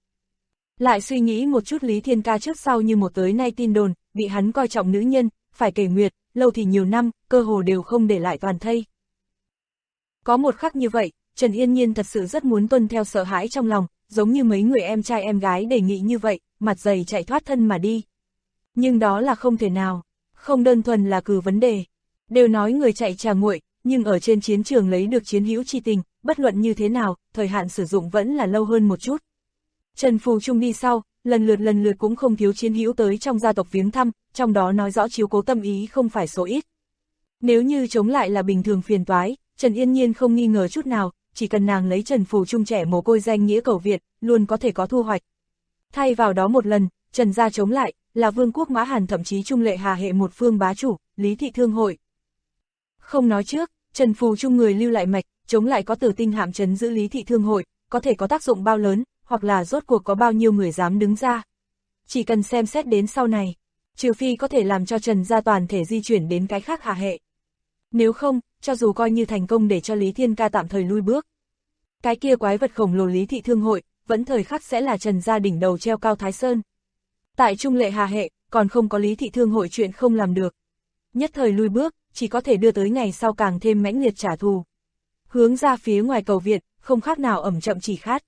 Lại suy nghĩ một chút Lý Thiên Ca trước sau như một tới nay tin đồn, bị hắn coi trọng nữ nhân, phải kể nguyệt, lâu thì nhiều năm, cơ hồ đều không để lại toàn thây. Có một khắc như vậy, Trần Yên Nhiên thật sự rất muốn tuân theo sợ hãi trong lòng, giống như mấy người em trai em gái đề nghị như vậy, mặt dày chạy thoát thân mà đi. Nhưng đó là không thể nào. Không đơn thuần là cử vấn đề. Đều nói người chạy trà nguội, nhưng ở trên chiến trường lấy được chiến hữu chi tình, bất luận như thế nào, thời hạn sử dụng vẫn là lâu hơn một chút. Trần Phù Trung đi sau, lần lượt cũng không thiếu chiến hữu tới trong gia tộc viếng thăm, trong đó nói rõ chiếu cố tâm ý không phải số ít. Nếu như chống lại là bình thường phiền toái, Trần Yên Nhiên không nghi ngờ chút nào, chỉ cần nàng lấy Trần Phù Trung trẻ mồ côi danh nghĩa cầu Việt, luôn có thể có thu hoạch. Thay vào đó một lần, Trần gia chống lại, là Vương quốc Mã Hàn thậm chí Trung Lệ Hà hệ một phương bá chủ, Lý Thị Thương Hội. Không nói trước, Trần Phù Trung người lưu lại mạch, chống lại có Tử Tinh hạm trấn giữ Lý Thị Thương Hội, có thể có tác dụng bao lớn, hoặc là rốt cuộc có bao nhiêu người dám đứng ra. Chỉ cần xem xét đến sau này, trừ phi có thể làm cho Trần gia toàn thể di chuyển đến cái khác Hà hệ. Nếu không, cho dù coi như thành công để cho Lý Thiên Ca tạm thời lui bước, cái kia quái vật khổng lồ Lý Thị Thương Hội, vẫn thời khắc sẽ là Trần gia đỉnh đầu treo cao Thái Sơn. Tại Trung Lệ Hà hệ, còn không có Lý Thị Thương Hội chuyện không làm được. Nhất thời lui bước, chỉ có thể đưa tới ngày sau càng thêm mãnh liệt trả thù. Hướng ra phía ngoài cầu viện, không khác nào ẩm chậm chỉ khát.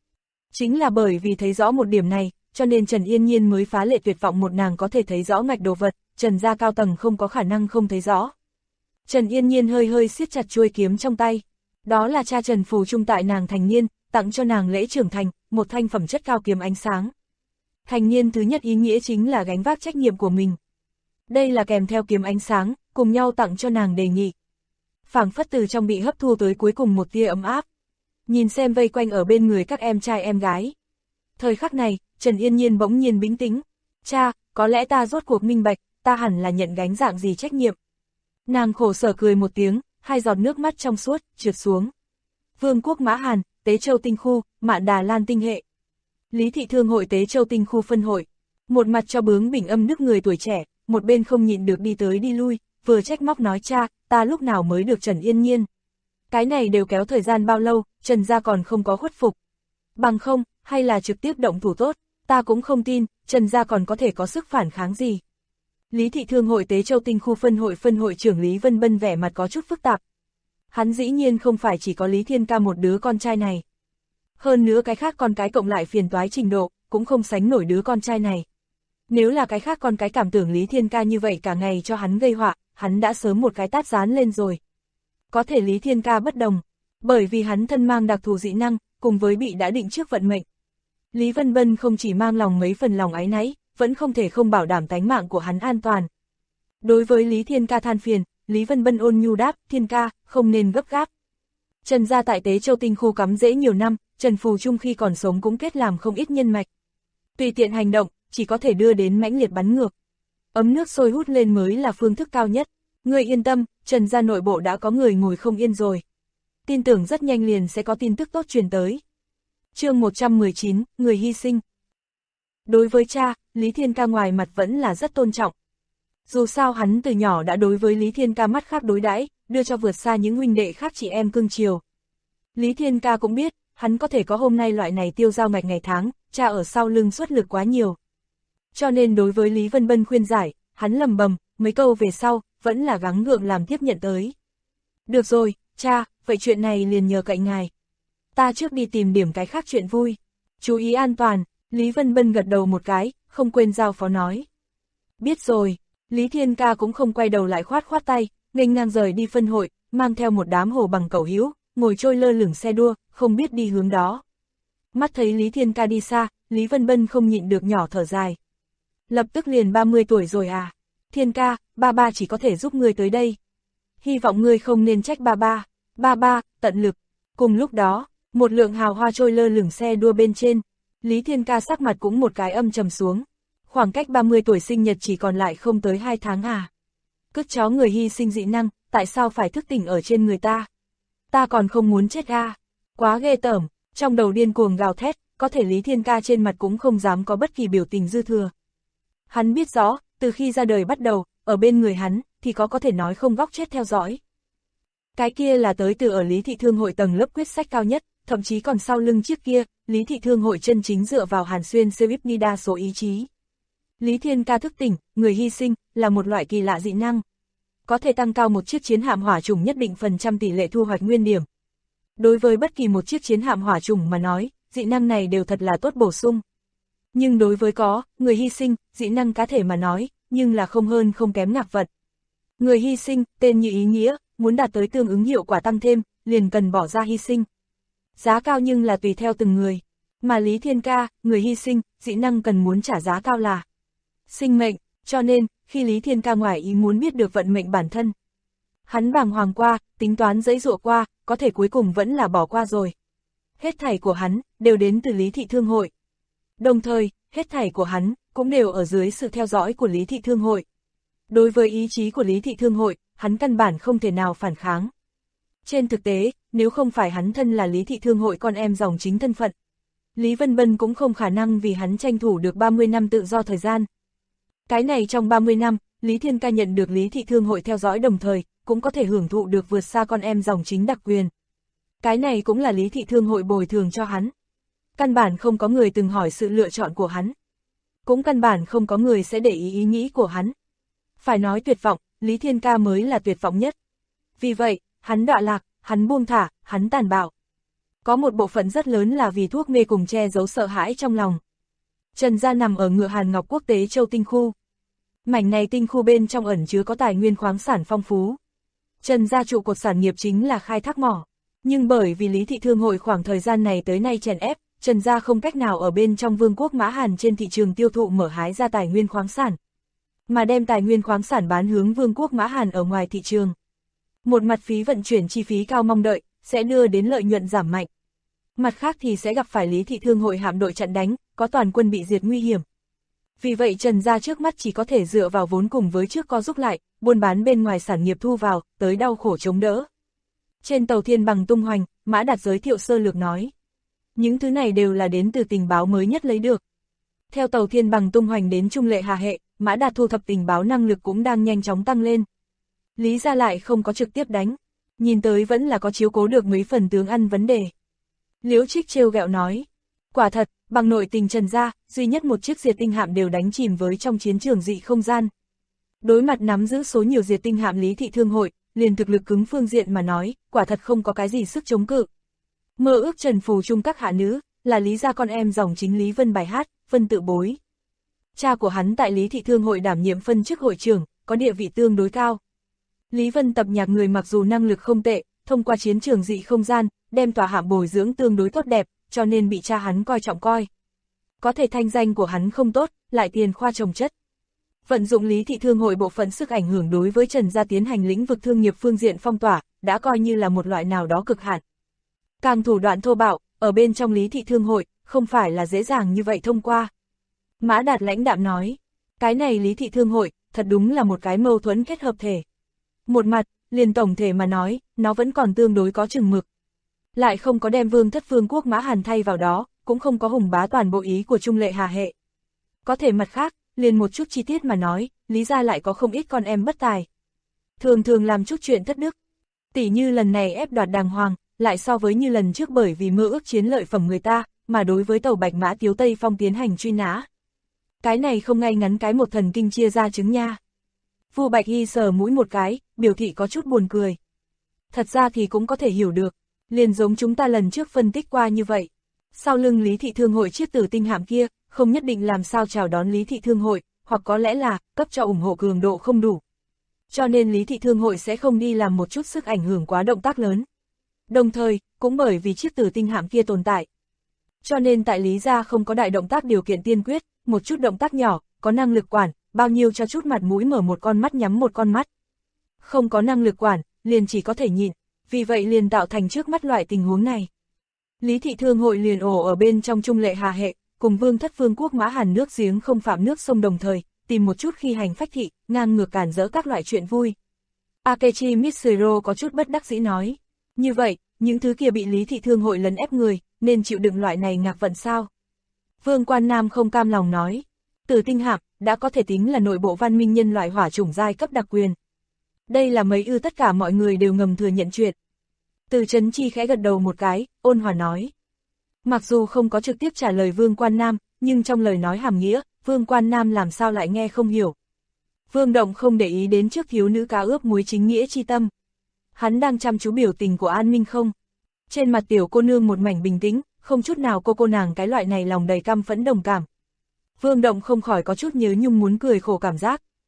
Chính là bởi vì thấy rõ một điểm này, cho nên Trần Yên Nhiên mới phá lệ tuyệt vọng một nàng có thể thấy rõ ngạch đồ vật, Trần gia cao tầng không có khả năng không thấy rõ. Trần Yên Nhiên hơi siết chặt chuôi kiếm trong tay. Đó là cha Trần Phù Trung tại nàng thành niên, tặng cho nàng lễ trưởng thành, một thanh phẩm chất cao kiếm ánh sáng. Thành niên thứ nhất ý nghĩa chính là gánh vác trách nhiệm của mình. Đây là kèm theo kiếm ánh sáng, cùng nhau tặng cho nàng đề nghị. Phảng phất từ trong bị hấp thu tới cuối cùng một tia ấm áp. Nhìn xem vây quanh ở bên người các em trai em gái. Thời khắc này, Trần Yên Nhiên bỗng nhiên bình tĩnh. Cha, có lẽ ta rốt cuộc minh bạch, ta hẳn là nhận gánh dạng gì trách nhiệm. Nàng khổ sở cười một tiếng, hai giọt nước mắt trong suốt, trượt xuống. Vương quốc Mã Hàn, Tế Châu Tinh Khu, Mạn Đà Lan Tinh Hệ. Lý Thị Thương Hội Tế Châu Tinh Khu phân hội. Một mặt cho bướng bỉnh âm nước người tuổi trẻ, một bên không nhịn được đi tới đi lui, vừa trách móc nói cha, ta lúc nào mới được Trần Yên Nhiên. Cái này đều kéo thời gian bao lâu, Trần gia còn không có khuất phục. Bằng không, hay là trực tiếp động thủ tốt, ta cũng không tin, Trần gia còn có thể có sức phản kháng gì. Lý Thị Thương Hội Tế Châu Tinh Khu phân hội trưởng Lý Vân Bân vẻ mặt có chút phức tạp. Hắn dĩ nhiên không phải chỉ có Lý Thiên Ca một đứa con trai này. Hơn nữa cái khác con cái cộng lại phiền toái trình độ, cũng không sánh nổi đứa con trai này. Nếu là cái khác con cái cảm tưởng Lý Thiên Ca như vậy cả ngày cho hắn gây họa, hắn đã sớm một cái tát dán lên rồi. Có thể Lý Thiên Ca bất đồng, bởi vì hắn thân mang đặc thù dị năng, cùng với bị đã định trước vận mệnh. Lý Vân Bân không chỉ mang lòng mấy phần lòng áy náy, vẫn không thể không bảo đảm tánh mạng của hắn an toàn. Đối với Lý Thiên Ca than phiền, Lý Vân Bân ôn nhu đáp, Thiên Ca, không nên gấp gáp. Trần gia tại Tế Châu Tinh Khu cắm rễ nhiều năm, Trần Phù Trung khi còn sống cũng kết làm không ít nhân mạch. Tùy tiện hành động, chỉ có thể đưa đến mãnh liệt bắn ngược. Ấm nước sôi hút lên mới là phương thức cao nhất. Ngươi yên tâm, Trần gia nội bộ đã có người ngồi không yên rồi. Tin tưởng rất nhanh liền sẽ có tin tức tốt truyền tới. Chương 119, người hy sinh. Đối với cha, Lý Thiên Ca ngoài mặt vẫn là rất tôn trọng. Dù sao hắn từ nhỏ đã đối với Lý Thiên Ca mắt khác đối đãi, đưa cho vượt xa những huynh đệ khác chị em cưng chiều. Lý Thiên Ca cũng biết, hắn có thể có hôm nay loại này tiêu dao ngạch ngày tháng, cha ở sau lưng xuất lực quá nhiều. Cho nên đối với Lý Vân Bân khuyên giải, hắn lầm bầm, mấy câu về sau, vẫn là gắng gượng làm tiếp nhận tới. Được rồi, cha, vậy chuyện này liền nhờ cậy ngài. Ta trước đi tìm điểm cái khác chuyện vui. Chú ý an toàn, Lý Vân Bân gật đầu một cái, không quên giao phó nói. Biết rồi, Lý Thiên Ca cũng không quay đầu lại khoát khoát tay, nghênh ngang rời đi phân hội, mang theo một đám hồ bằng cẩu hữu, ngồi trôi lơ lửng xe đua, không biết đi hướng đó. Mắt thấy Lý Thiên Ca đi xa, Lý Vân Bân không nhịn được nhỏ thở dài. Lập tức liền 30 tuổi rồi à? Thiên Ca, ba chỉ có thể giúp ngươi tới đây. Hy vọng ngươi không nên trách ba, tận lực. Cùng lúc đó, một lượng hào hoa trôi lơ lửng xe đua bên trên, Lý Thiên Ca sắc mặt cũng một cái âm trầm xuống. Khoảng cách 30 tuổi sinh nhật chỉ còn lại không tới 2 tháng à? Cứt chó người hy sinh dị năng, tại sao phải thức tỉnh ở trên người ta? Ta còn không muốn chết à? Quá ghê tởm, trong đầu điên cuồng gào thét, có thể Lý Thiên Ca trên mặt cũng không dám có bất kỳ biểu tình dư thừa. Hắn biết rõ, từ khi ra đời bắt đầu, ở bên người hắn, thì có thể nói không góc chết theo dõi. Cái kia là tới từ ở Lý Thị Thương Hội tầng lớp quyết sách cao nhất, thậm chí còn sau lưng chiếc kia, Lý Thị Thương Hội chân chính dựa vào Hàn Xuyên Sevipni đa số ý chí. Lý Thiên Ca thức tỉnh, người hy sinh, là một loại kỳ lạ dị năng. Có thể tăng cao một chiếc chiến hạm hỏa trùng nhất định phần trăm tỷ lệ thu hoạch nguyên điểm. Đối với bất kỳ một chiếc chiến hạm hỏa trùng mà nói, dị năng này đều thật là tốt bổ sung. Nhưng đối với người hy sinh, dị năng cá thể mà nói, nhưng là không hơn không kém ngạc vật. Người hy sinh, tên như ý nghĩa, muốn đạt tới tương ứng hiệu quả tăng thêm, liền cần bỏ ra hy sinh. Giá cao nhưng là tùy theo từng người. Mà Lý Thiên Ca, người hy sinh, dĩ năng cần muốn trả giá cao là sinh mệnh, cho nên, khi Lý Thiên Ca ngoài ý muốn biết được vận mệnh bản thân. Hắn bàng hoàng qua, tính toán dãy dụa qua, có thể cuối cùng vẫn là bỏ qua rồi. Hết thảy của hắn, đều đến từ Lý Thị Thương Hội. Đồng thời, hết thảy của hắn, cũng đều ở dưới sự theo dõi của Lý Thị Thương Hội. Đối với ý chí của Lý Thị Thương Hội, hắn căn bản không thể nào phản kháng. Trên thực tế, nếu không phải hắn thân là Lý Thị Thương Hội con em dòng chính thân phận, Lý Vân Bân cũng không khả năng vì hắn tranh thủ được 30 năm tự do thời gian. Cái này trong 30 năm, Lý Thiên Ca nhận được Lý Thị Thương Hội theo dõi đồng thời, cũng có thể hưởng thụ được vượt xa con em dòng chính đặc quyền. Cái này cũng là Lý Thị Thương Hội bồi thường cho hắn. Căn bản không có người từng hỏi sự lựa chọn của hắn. Cũng căn bản không có người sẽ để ý nghĩ của hắn. Phải nói tuyệt vọng, Lý Thiên Ca mới là tuyệt vọng nhất. Vì vậy, hắn đọa lạc, hắn buông thả, hắn tàn bạo. Có một bộ phận rất lớn là vì thuốc mê cùng che giấu sợ hãi trong lòng. Trần gia nằm ở Ngựa Hàn Ngọc Quốc tế châu tinh khu. Mảnh này tinh khu bên trong ẩn chứa có tài nguyên khoáng sản phong phú. Trần gia trụ cột sản nghiệp chính là khai thác mỏ. Nhưng bởi vì Lý Thị Thương Hội khoảng thời gian này tới nay chèn ép, Trần gia không cách nào ở bên trong vương quốc Mã Hàn trên thị trường tiêu thụ mở hái ra tài nguyên khoáng sản. Mà đem tài nguyên khoáng sản bán hướng vương quốc Mã Hàn ở ngoài thị trường. Một mặt phí vận chuyển chi phí cao mong đợi, sẽ đưa đến lợi nhuận giảm mạnh. Mặt khác thì sẽ gặp phải Lý Thị Thương Hội hạm đội chặn đánh, có toàn quân bị diệt nguy hiểm. Vì vậy Trần gia trước mắt chỉ có thể dựa vào vốn cùng với trước co giúp lại, buôn bán bên ngoài sản nghiệp thu vào, tới đau khổ chống đỡ. Trên tàu Thiên Bằng tung hoành, Mã Đạt giới thiệu sơ lược nói. Những thứ này đều là đến từ tình báo mới nhất lấy được. Theo tàu Thiên Bằng tung hoành đến Trung Lệ Hà Hệ, Mã Đạt thu thập tình báo năng lực cũng đang nhanh chóng tăng lên. Lý gia lại không có trực tiếp đánh, nhìn tới vẫn là có chiếu cố được mấy phần tướng ăn vấn đề. Liễu Trích trêu ghẹo nói, quả thật, bằng nội tình Trần gia, duy nhất một chiếc diệt tinh hạm đều đánh chìm với trong chiến trường dị không gian. Đối mặt nắm giữ số nhiều diệt tinh hạm Lý Thị Thương Hội, liền thực lực cứng phương diện mà nói, quả thật không có cái gì sức chống cự. Mơ ước Trần Phù Trung các hạ nữ, là Lý gia con em dòng chính Lý Vân bài hát, Vân Tự Bối. Cha của hắn tại Lý Thị Thương Hội đảm nhiệm phân chức hội trưởng, có địa vị tương đối cao. Lý Vân tập nhạc người mặc dù năng lực không tệ, thông qua chiến trường dị không gian, đem tòa hạm bồi dưỡng tương đối tốt đẹp, cho nên bị cha hắn coi trọng coi. Có thể thanh danh của hắn không tốt, lại tiền khoa trồng chất. Vận dụng Lý Thị Thương Hội bộ phận sức ảnh hưởng đối với Trần gia tiến hành lĩnh vực thương nghiệp phương diện phong tỏa, đã coi như là một loại nào đó cực hạn. Càng thủ đoạn thô bạo, ở bên trong Lý Thị Thương Hội, không phải là dễ dàng như vậy thông qua. Mã Đạt lãnh đạm nói, cái này Lý Thị Thương Hội, thật đúng là một cái mâu thuẫn kết hợp thể. Một mặt, liền tổng thể mà nói, nó vẫn còn tương đối có chừng mực. Lại không có đem vương thất vương quốc Mã Hàn thay vào đó, cũng không có hùng bá toàn bộ ý của Trung Lệ Hà Hệ. Có thể mặt khác, liền một chút chi tiết mà nói, Lý gia lại có không ít con em bất tài. Thường thường làm chút chuyện thất đức. Tỉ như lần này ép đoạt đàng hoàng, lại so với như lần trước bởi vì mơ ước chiến lợi phẩm người ta, mà đối với tàu Bạch Mã Tiếu Tây Phong tiến hành truy nã. Cái này không ngay ngắn cái một thần kinh chia ra trứng nha. Vu Bạch Hy sờ mũi một cái, biểu thị có chút buồn cười. Thật ra thì cũng có thể hiểu được, liền giống chúng ta lần trước phân tích qua như vậy. Sau lưng Lý Thị Thương Hội chiếc tử tinh hạm kia, không nhất định làm sao chào đón Lý Thị Thương Hội, hoặc có lẽ là, cấp cho ủng hộ cường độ không đủ. Cho nên Lý Thị Thương Hội sẽ không đi làm một chút sức ảnh hưởng quá động tác lớn. Đồng thời, cũng bởi vì chiếc tử tinh hạm kia tồn tại. Cho nên tại Lý gia không có đại động tác điều kiện tiên quyết, một chút động tác nhỏ, có năng lực quản, bao nhiêu cho chút mặt mũi mở một con mắt nhắm một con mắt. Không có năng lực quản, liền chỉ có thể nhịn, vì vậy liền tạo thành trước mắt loại tình huống này. Lý Thị Thương Hội liền ổ ở bên trong Trung Lệ Hà Hệ, cùng vương thất vương quốc Mã Hàn nước giếng không phạm nước sông đồng thời, tìm một chút khi hành phách thị, ngang ngược cản rỡ các loại chuyện vui. Akechi Mitsuro có chút bất đắc dĩ nói, như vậy, những thứ kia bị Lý Thị Thương Hội lấn ép người, nên chịu đựng loại này ngạc vận sao? Vương Quan Nam không cam lòng nói, Tử tinh hạm đã có thể tính là nội bộ văn minh nhân loại hỏa chủng giai cấp đặc quyền. Đây là mấy tất cả mọi người đều ngầm thừa nhận chuyện. Từ Trấn Chi khẽ gật đầu một cái, ôn hòa nói. Mặc dù không có trực tiếp trả lời Vương Quan Nam, nhưng trong lời nói hàm nghĩa, Vương Quan Nam làm sao lại nghe không hiểu. Vương Động không để ý đến trước thiếu nữ cá ướp muối chính nghĩa chi tâm. Hắn đang chăm chú biểu tình của An Minh không. Trên mặt tiểu cô nương một mảnh bình tĩnh, không chút nào cô nàng cái loại này lòng đầy căm phẫn đồng cảm. Vương Động không khỏi có chút nhớ nhung muốn cười khổ cảm giác.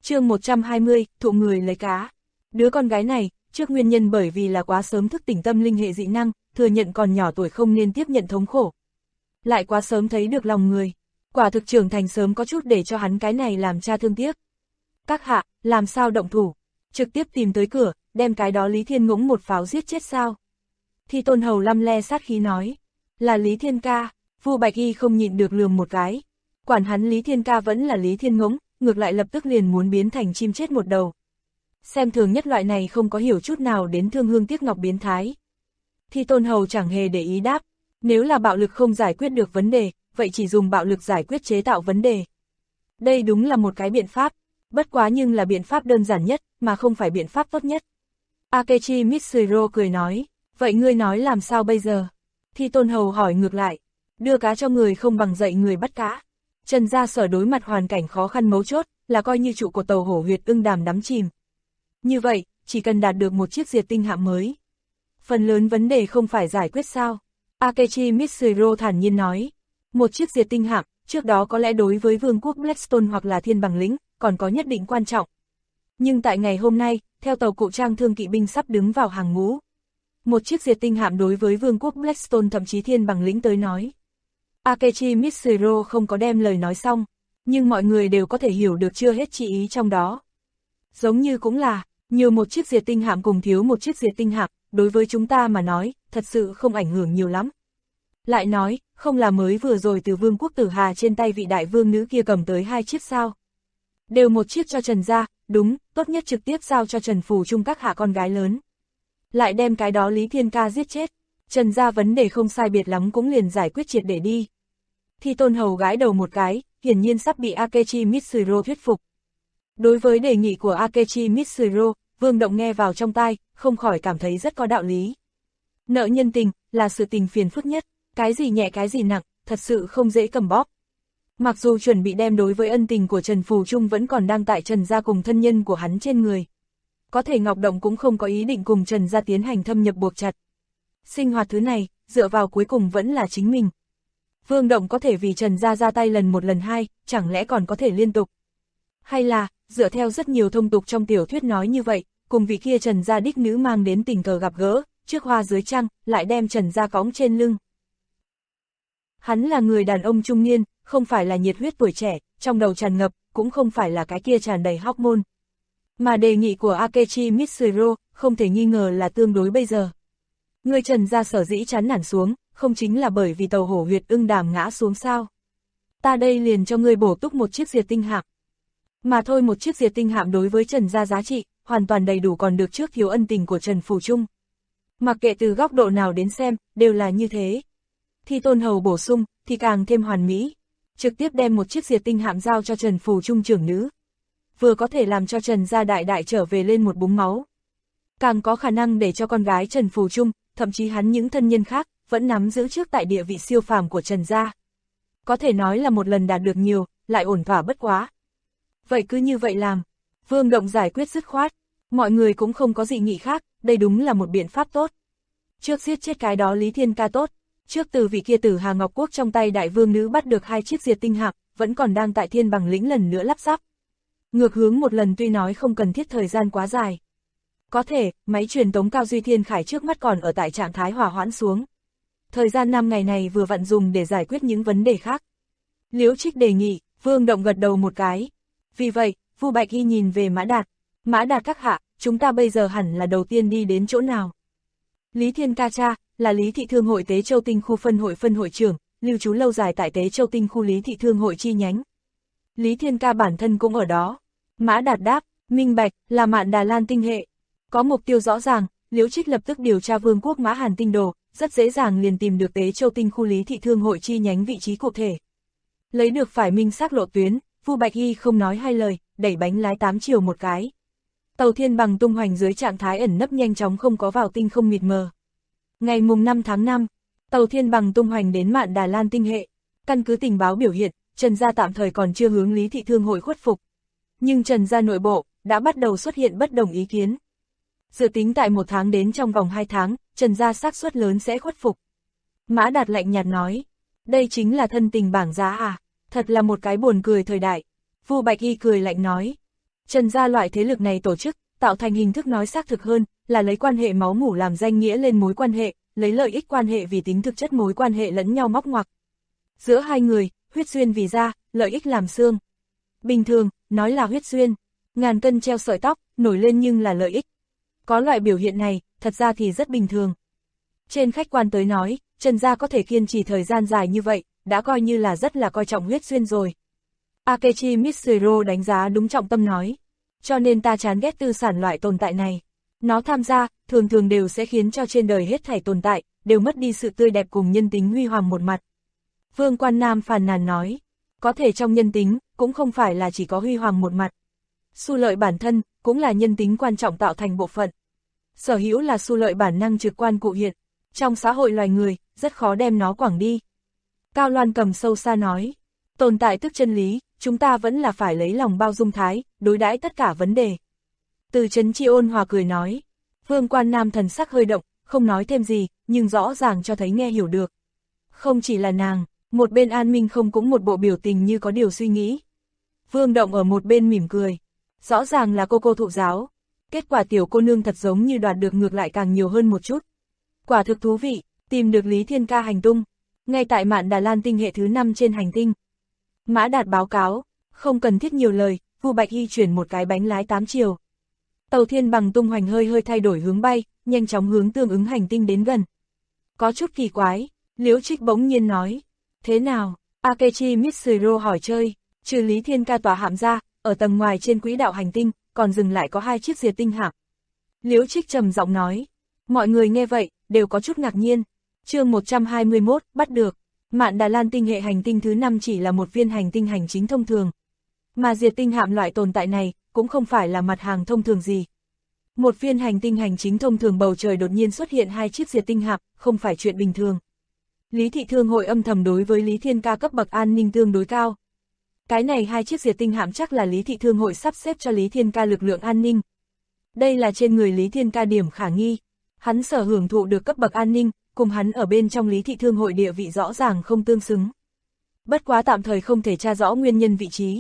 Chương 120, thụ người lấy cá. Đứa con gái này, trước nguyên nhân bởi vì là quá sớm thức tỉnh tâm linh hệ dị năng, thừa nhận còn nhỏ tuổi không nên tiếp nhận thống khổ. Lại quá sớm thấy được lòng người. Quả thực trưởng thành sớm có chút để cho hắn cái này làm cha thương tiếc. Các hạ, làm sao động thủ? Trực tiếp tìm tới cửa, đem cái đó Lý Thiên Ngỗng một pháo giết chết sao? Thi Tôn Hầu lăm le sát khí nói. Là Lý Thiên ca, Vu Bạch Y không nhịn được lườm một cái. Quản hắn Lý Thiên ca vẫn là Lý Thiên Ngỗng, ngược lại lập tức liền muốn biến thành chim chết một đầu. Xem thường nhất loại này không có hiểu chút nào đến thương hương tiếc ngọc biến thái. Thi Tôn Hầu chẳng hề để ý đáp, nếu là bạo lực không giải quyết được vấn đề, vậy chỉ dùng bạo lực giải quyết chế tạo vấn đề. Đây đúng là một cái biện pháp, bất quá nhưng là biện pháp đơn giản nhất, mà không phải biện pháp tốt nhất. Akechi Mitsuhiro cười nói, vậy ngươi nói làm sao bây giờ? Thi Tôn Hầu hỏi ngược lại, đưa cá cho người không bằng dạy người bắt cá. Trần gia sở đối mặt hoàn cảnh khó khăn mấu chốt, là coi như trụ của tàu hổ huyệt ưng đàm đắm chìm. Như vậy, chỉ cần đạt được một chiếc diệt tinh hạm mới. Phần lớn vấn đề không phải giải quyết sao? Akechi Mitsuhiro thản nhiên nói, một chiếc diệt tinh hạm, trước đó có lẽ đối với vương quốc Blackstone hoặc là thiên bằng lĩnh, còn có nhất định quan trọng. Nhưng tại ngày hôm nay, theo tàu cụ trang thương kỵ binh sắp đứng vào hàng ngũ. Một chiếc diệt tinh hạm đối với vương quốc Blackstone thậm chí thiên bằng lĩnh tới nói. Akechi Mitsuhiro không có đem lời nói xong, nhưng mọi người đều có thể hiểu được chưa hết chi ý trong đó. Giống như cũng là, nhiều một chiếc diệt tinh hạm cùng thiếu một chiếc diệt tinh hạm, đối với chúng ta mà nói, thật sự không ảnh hưởng nhiều lắm. Lại nói, không là mới vừa rồi từ vương quốc Tử Hà trên tay vị đại vương nữ kia cầm tới 2 chiếc sao. Đều một chiếc cho Trần gia, đúng, tốt nhất trực tiếp giao cho Trần Phù Trung các hạ con gái lớn. Lại đem cái đó Lý Thiên ca giết chết, Trần gia vấn đề không sai biệt lắm cũng liền giải quyết triệt để đi. Thi Tôn Hầu gãi đầu một cái, hiển nhiên sắp bị Akechi Mitsuhiro thuyết phục. Đối với đề nghị của Akechi Mitsuhiro, Vương Động nghe vào trong tai, không khỏi cảm thấy rất có đạo lý. Nợ nhân tình, là sự tình phiền phức nhất, cái gì nhẹ cái gì nặng, thật sự không dễ cầm bóp. Mặc dù chuẩn bị đem đối với ân tình của Trần Phù Trung vẫn còn đang tại Trần gia cùng thân nhân của hắn trên người. Có thể Ngọc Động cũng không có ý định cùng Trần gia tiến hành thâm nhập buộc chặt. Sinh hoạt thứ này, dựa vào cuối cùng vẫn là chính mình. Vương Động có thể vì Trần gia ra tay lần một lần hai, chẳng lẽ còn có thể liên tục. Hay là, dựa theo rất nhiều thông tục trong tiểu thuyết nói như vậy, cùng vị kia Trần gia đích nữ mang đến tình cờ gặp gỡ, trước hoa dưới trăng, lại đem Trần gia cõng trên lưng. Hắn là người đàn ông trung niên, không phải là nhiệt huyết tuổi trẻ, trong đầu tràn ngập, cũng không phải là cái kia tràn đầy hormone. Mà đề nghị của Akechi Mitsuhiro, không thể nghi ngờ là tương đối bây giờ. Người Trần gia sở dĩ chán nản xuống, không chính là bởi vì tàu hổ huyệt ưng đàm ngã xuống sao. Ta đây liền cho ngươi bổ túc một chiếc diệt tinh hạm. Mà thôi, một chiếc diệt tinh hạm đối với Trần gia giá trị, hoàn toàn đầy đủ còn được trước thiếu ân tình của Trần Phù Trung. Mặc kệ từ góc độ nào đến xem, đều là như thế. Thi Tôn Hầu bổ sung, thì càng thêm hoàn mỹ. Trực tiếp đem một chiếc diệt tinh hạm giao cho Trần Phù Trung trưởng nữ. Vừa có thể làm cho Trần gia đại đại trở về lên một búng máu. Càng có khả năng để cho con gái Trần Phù Trung, thậm chí hắn những thân nhân khác, vẫn nắm giữ trước tại địa vị siêu phàm của Trần gia. Có thể nói là một lần đạt được nhiều, lại ổn thỏa bất quá. Vậy cứ như vậy làm. Vương Động giải quyết dứt khoát. Mọi người cũng không có dị nghị khác, đây đúng là một biện pháp tốt. Trước giết chết cái đó Lý Thiên ca tốt. Trước từ vị kia Tử Hà Ngọc Quốc trong tay đại vương nữ bắt được 2 chiếc diệt tinh hạm, vẫn còn đang tại thiên bằng lĩnh lần nữa lắp ráp. Ngược hướng một lần tuy nói không cần thiết thời gian quá dài. Có thể, máy truyền tống Cao Duy Thiên Khải trước mắt còn ở tại trạng thái hòa hoãn xuống. Thời gian 5 ngày này vừa vặn dùng để giải quyết những vấn đề khác. Liễu Trích đề nghị, Vương Động gật đầu một cái. Vì vậy, Vu Bạch Y nhìn về Mã Đạt. Mã Đạt các hạ, chúng ta bây giờ hẳn là đầu tiên đi đến chỗ nào? Lý Thiên ca cha, là Lý Thị Thương hội Tế Châu Tinh khu phân hội trưởng, lưu trú lâu dài tại Tế Châu Tinh khu Lý Thị Thương hội chi nhánh. Lý Thiên ca bản thân cũng ở đó. Mã Đạt đáp, minh bạch, là Mạn Đà Lan tinh hệ. Có mục tiêu rõ ràng, Liễu Trích lập tức điều tra Vương quốc Mã Hàn tinh đồ, rất dễ dàng liền tìm được Tế Châu Tinh khu Lý Thị Thương hội chi nhánh vị trí cụ thể. Lấy được phải minh xác lộ tuyến, Vu Bạch Y không nói hai lời, đẩy bánh lái 8 chiều một cái. Tàu Thiên Bằng tung hoành dưới trạng thái ẩn nấp nhanh chóng không có vào tinh không mịt mờ. Ngày mùng 5 tháng 5, tàu Thiên Bằng tung hoành đến Mạn Đà Lan tinh hệ. Căn cứ tình báo biểu hiện, Trần gia tạm thời còn chưa hướng Lý Thị Thương hội khuất phục. Nhưng Trần gia nội bộ đã bắt đầu xuất hiện bất đồng ý kiến. Dự tính tại 1 tháng đến trong vòng 2 tháng, Trần gia xác suất lớn sẽ khuất phục. Mã Đạt lạnh nhạt nói, đây chính là thân tình bảng giá à, thật là một cái buồn cười thời đại. Vu Bạch Y cười lạnh nói, Trần gia loại thế lực này tổ chức, tạo thành hình thức nói xác thực hơn, là lấy quan hệ máu mủ làm danh nghĩa lên mối quan hệ, lấy lợi ích quan hệ vì tính thực chất mối quan hệ lẫn nhau móc ngoặc. Giữa hai người, huyết duyên vì da, lợi ích làm xương. Bình thường, nói là huyết duyên, ngàn cân treo sợi tóc, nổi lên nhưng là lợi ích. Có loại biểu hiện này, thật ra thì rất bình thường. Trên khách quan tới nói, Trần gia có thể kiên trì thời gian dài như vậy, đã coi như là rất là coi trọng huyết duyên rồi. Akechi Mitsuru đánh giá đúng trọng tâm nói. Cho nên ta chán ghét tư sản loại tồn tại này. Nó tham gia, thường thường đều sẽ khiến cho trên đời hết thảy tồn tại, đều mất đi sự tươi đẹp cùng nhân tính huy hoàng một mặt. Vương Quan Nam phàn nàn nói, có thể trong nhân tính, cũng không phải là chỉ có huy hoàng một mặt. Xu lợi bản thân, cũng là nhân tính quan trọng tạo thành bộ phận. Sở hữu là xu lợi bản năng trực quan cụ hiện. Trong xã hội loài người, rất khó đem nó quẳng đi. Cao Loan Cầm sâu xa nói, tồn tại tức chân lý, chúng ta vẫn là phải lấy lòng bao dung thái, đối đãi tất cả vấn đề. Từ Trấn Chi ôn hòa cười nói, Vương Quan Nam thần sắc hơi động, không nói thêm gì, nhưng rõ ràng cho thấy nghe hiểu được. Không chỉ là nàng, một bên An Minh không cũng một bộ biểu tình như có điều suy nghĩ. Vương Động ở một bên mỉm cười, rõ ràng là cô thụ giáo. Kết quả tiểu cô nương thật giống như đoạt được ngược lại càng nhiều hơn một chút. Quả thực thú vị, tìm được Lý Thiên Ca hành tung, ngay tại Mạn Đà Lan tinh hệ thứ 5 trên hành tinh. Mã Đạt báo cáo, không cần thiết nhiều lời, Vu Bạch Hy chuyển một cái bánh lái 8 chiều. Tàu Thiên Bằng tung hoành hơi thay đổi hướng bay, nhanh chóng hướng tương ứng hành tinh đến gần. Có chút kỳ quái, Liễu Trích bỗng nhiên nói, thế nào? Akechi Mitsuru hỏi chơi, trừ Lý Thiên Ca tòa hạm ra, ở tầng ngoài trên quỹ đạo hành tinh, còn dừng lại có 2 chiếc diệt tinh hạm. Liễu Trích trầm giọng nói, mọi người nghe vậy, đều có chút ngạc nhiên. Chương 121, bắt được. Mạn Đà Lan tinh hệ hành tinh thứ 5 chỉ là một viên hành tinh hành chính thông thường. Mà diệt tinh hạm loại tồn tại này, cũng không phải là mặt hàng thông thường gì. Một viên hành tinh hành chính thông thường bầu trời đột nhiên xuất hiện 2 chiếc diệt tinh hạm, không phải chuyện bình thường. Lý Thị Thương hội âm thầm đối với Lý Thiên Ca cấp bậc an ninh tương đối cao. Cái này 2 chiếc diệt tinh hạm chắc là Lý Thị Thương hội sắp xếp cho Lý Thiên Ca lực lượng an ninh. Đây là trên người Lý Thiên Ca điểm khả nghi. Hắn sở hưởng thụ được cấp bậc an ninh, cùng hắn ở bên trong Lý Thị Thương hội địa vị rõ ràng không tương xứng. Bất quá tạm thời không thể tra rõ nguyên nhân vị trí.